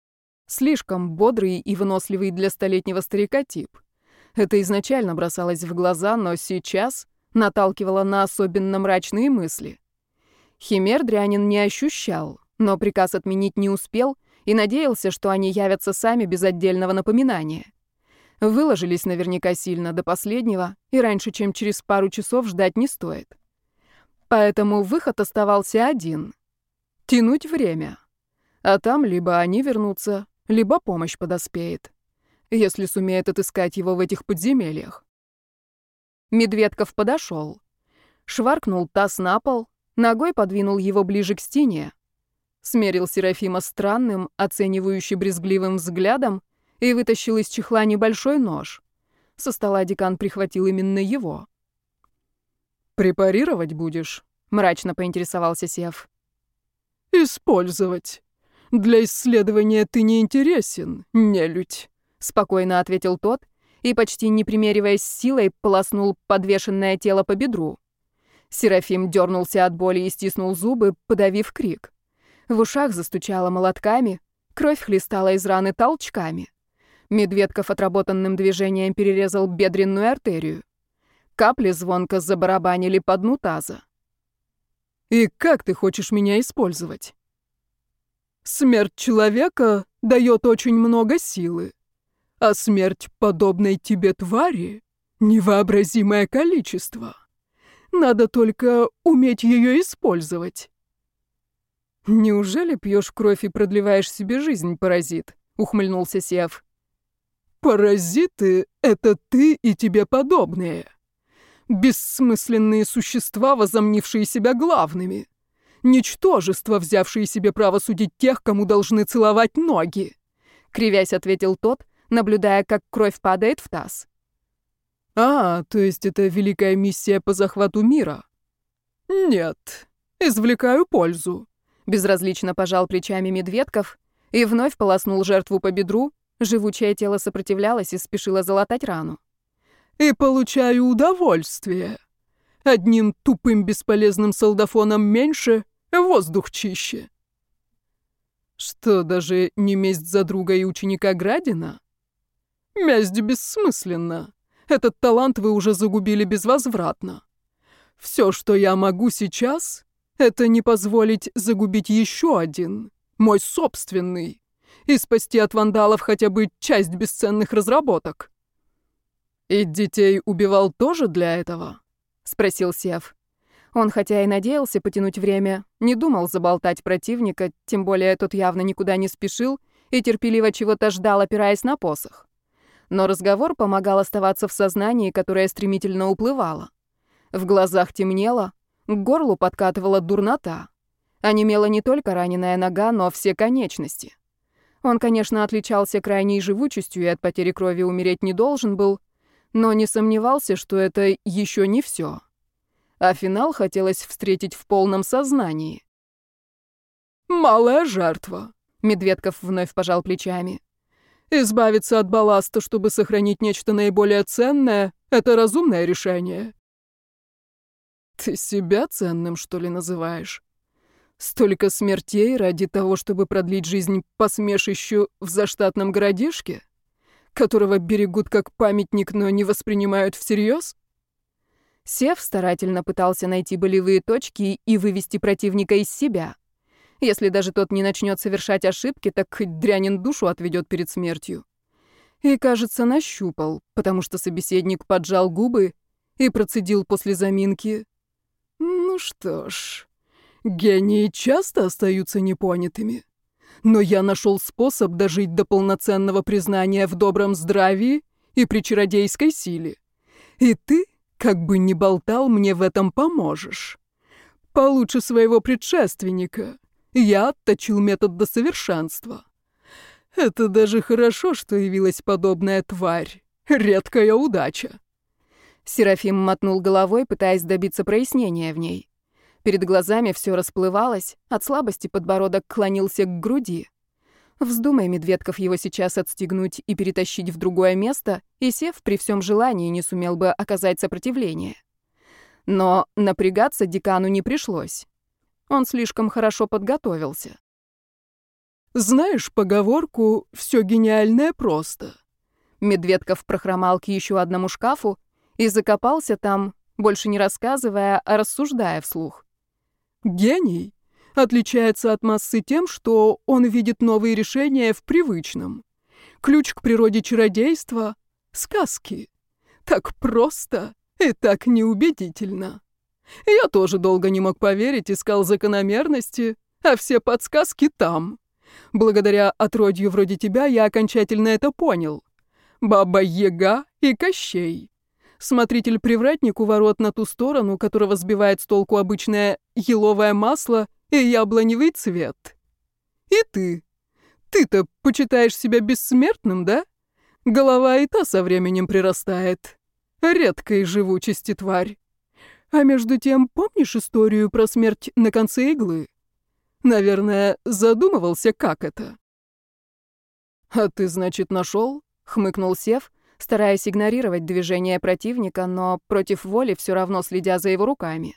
Слишком бодрый и выносливый для столетнего старика тип. Это изначально бросалось в глаза, но сейчас наталкивало на особенно мрачные мысли. Химер Дрянин не ощущал, но приказ отменить не успел и надеялся, что они явятся сами без отдельного напоминания. Выложились наверняка сильно до последнего, и раньше, чем через пару часов, ждать не стоит. Поэтому выход оставался один — тянуть время. А там либо они вернутся, либо помощь подоспеет, если сумеет отыскать его в этих подземельях. Медведков подошел, шваркнул таз на пол, ногой подвинул его ближе к стене, смерил Серафима странным, оценивающе брезгливым взглядом и вытащил из чехла небольшой нож. Со стола декан прихватил именно его. «Препарировать будешь?» — мрачно поинтересовался Сев. «Использовать. Для исследования ты не интересен, нелюдь», — спокойно ответил тот и, почти не примериваясь силой, полоснул подвешенное тело по бедру. Серафим дернулся от боли и стиснул зубы, подавив крик. В ушах застучало молотками, кровь хлестала из раны толчками. Медведков отработанным движением перерезал бедренную артерию. Капли звонко забарабанили по дну таза. «И как ты хочешь меня использовать?» «Смерть человека дает очень много силы, а смерть подобной тебе твари — невообразимое количество. Надо только уметь ее использовать». «Неужели пьешь кровь и продлеваешь себе жизнь, паразит?» — ухмыльнулся Сев. «Паразиты — это ты и тебе подобные. Бессмысленные существа, возомнившие себя главными. Ничтожества, взявшие себе право судить тех, кому должны целовать ноги», — кривясь ответил тот, наблюдая, как кровь падает в таз. «А, то есть это великая миссия по захвату мира?» «Нет, извлекаю пользу», — безразлично пожал плечами Медведков и вновь полоснул жертву по бедру. Живучее тело сопротивлялось и спешило залатать рану. «И получаю удовольствие. Одним тупым бесполезным солдафоном меньше, воздух чище». «Что, даже не месть за друга и ученика Градина?» «Месть бессмысленна. Этот талант вы уже загубили безвозвратно. Все, что я могу сейчас, это не позволить загубить еще один, мой собственный, и спасти от вандалов хотя бы часть бесценных разработок». «И детей убивал тоже для этого?» — спросил Сев. Он, хотя и надеялся потянуть время, не думал заболтать противника, тем более тот явно никуда не спешил и терпеливо чего-то ждал, опираясь на посох. Но разговор помогал оставаться в сознании, которое стремительно уплывало. В глазах темнело, к горлу подкатывала дурнота. Онемела не только раненая нога, но все конечности. Он, конечно, отличался крайней живучестью и от потери крови умереть не должен был, но не сомневался, что это еще не все. А финал хотелось встретить в полном сознании. «Малая жертва», — Медведков вновь пожал плечами. «Избавиться от балласта, чтобы сохранить нечто наиболее ценное, — это разумное решение». «Ты себя ценным, что ли, называешь? Столько смертей ради того, чтобы продлить жизнь посмешищу в заштатном городишке, которого берегут как памятник, но не воспринимают всерьез?» Сев старательно пытался найти болевые точки и вывести противника из себя. Если даже тот не начнет совершать ошибки, так хоть дрянин душу отведет перед смертью. И, кажется, нащупал, потому что собеседник поджал губы и процедил после заминки: «Ну что ж, гении часто остаются непонятыми, но я нашел способ дожить до полноценного признания в добром здравии и при чародейской силе. И ты, как бы ни болтал, мне в этом поможешь. Получше своего предшественника. Я отточил метод до совершенства. Это даже хорошо, что явилась подобная тварь. Редкая удача». Серафим мотнул головой, пытаясь добиться прояснения в ней. Перед глазами все расплывалось, от слабости подбородок клонился к груди. Вздумай Медведков его сейчас отстегнуть и перетащить в другое место, и Сев при всем желании не сумел бы оказать сопротивление. Но напрягаться декану не пришлось. Он слишком хорошо подготовился. «Знаешь поговорку «все гениальное просто»?» Медведков прохромал к еще одному шкафу и закопался там, больше не рассказывая, а рассуждая вслух. «Гений отличается от массы тем, что он видит новые решения в привычном. Ключ к природе чародейства — сказки. Так просто и так неубедительно. Я тоже долго не мог поверить, искал закономерности, а все подсказки там. Благодаря отродью вроде тебя я окончательно это понял. Баба-Яга и Кощей. Смотритель-привратник у ворот на ту сторону, которого сбивает с толку обычное еловое масло и яблоневый цвет. И ты. Ты-то почитаешь себя бессмертным, да? Голова и та со временем прирастает. Редкой живучести тварь. А между тем, помнишь историю про смерть на конце иглы? Наверное, задумывался, как это. «А ты, значит, нашел?» — хмыкнул Сев, стараясь игнорировать движения противника, но против воли все равно следя за его руками.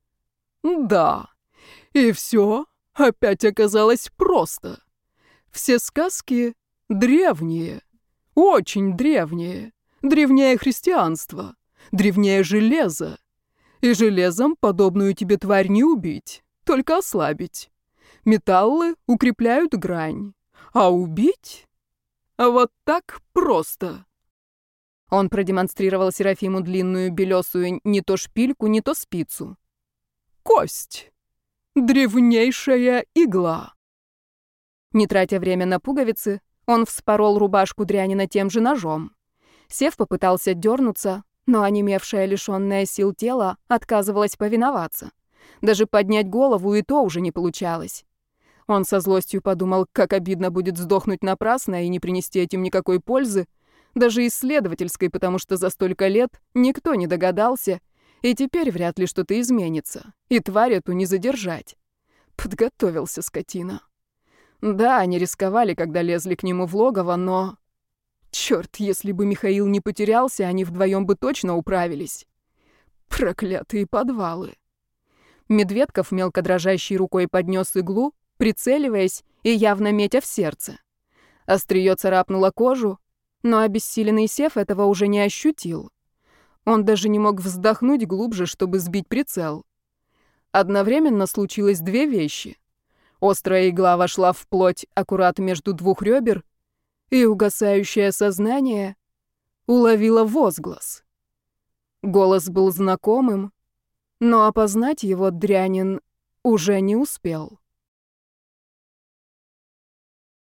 «Да. И все опять оказалось просто. Все сказки древние, очень древние, древнее христианства, древнее железа. И железом подобную тебе тварь не убить, только ослабить. Металлы укрепляют грань, а убить? А вот так просто». Он продемонстрировал Серафиму длинную белесую не то шпильку, не то спицу. «Кость. Древнейшая игла». Не тратя время на пуговицы, он вспорол рубашку дрянина тем же ножом. Сев попытался дернуться, но онемевшее, лишённое сил тело отказывалось повиноваться. Даже поднять голову и то уже не получалось. Он со злостью подумал, как обидно будет сдохнуть напрасно и не принести этим никакой пользы, даже исследовательской, потому что за столько лет никто не догадался, и теперь вряд ли что-то изменится, и тварь эту не задержать. Подготовился, скотина. Да, они рисковали, когда лезли к нему в логово, но... Чёрт, если бы Михаил не потерялся, они вдвоем бы точно управились. Проклятые подвалы. Медведков мелко дрожащей рукой поднес иглу, прицеливаясь и явно метя в сердце. Остриё царапнуло кожу, но обессиленный Сев этого уже не ощутил. Он даже не мог вздохнуть глубже, чтобы сбить прицел. Одновременно случилось две вещи. Острая игла вошла в плоть аккурат между двух ребер, и угасающее сознание уловило возглас. Голос был знакомым, но опознать его дрянин уже не успел.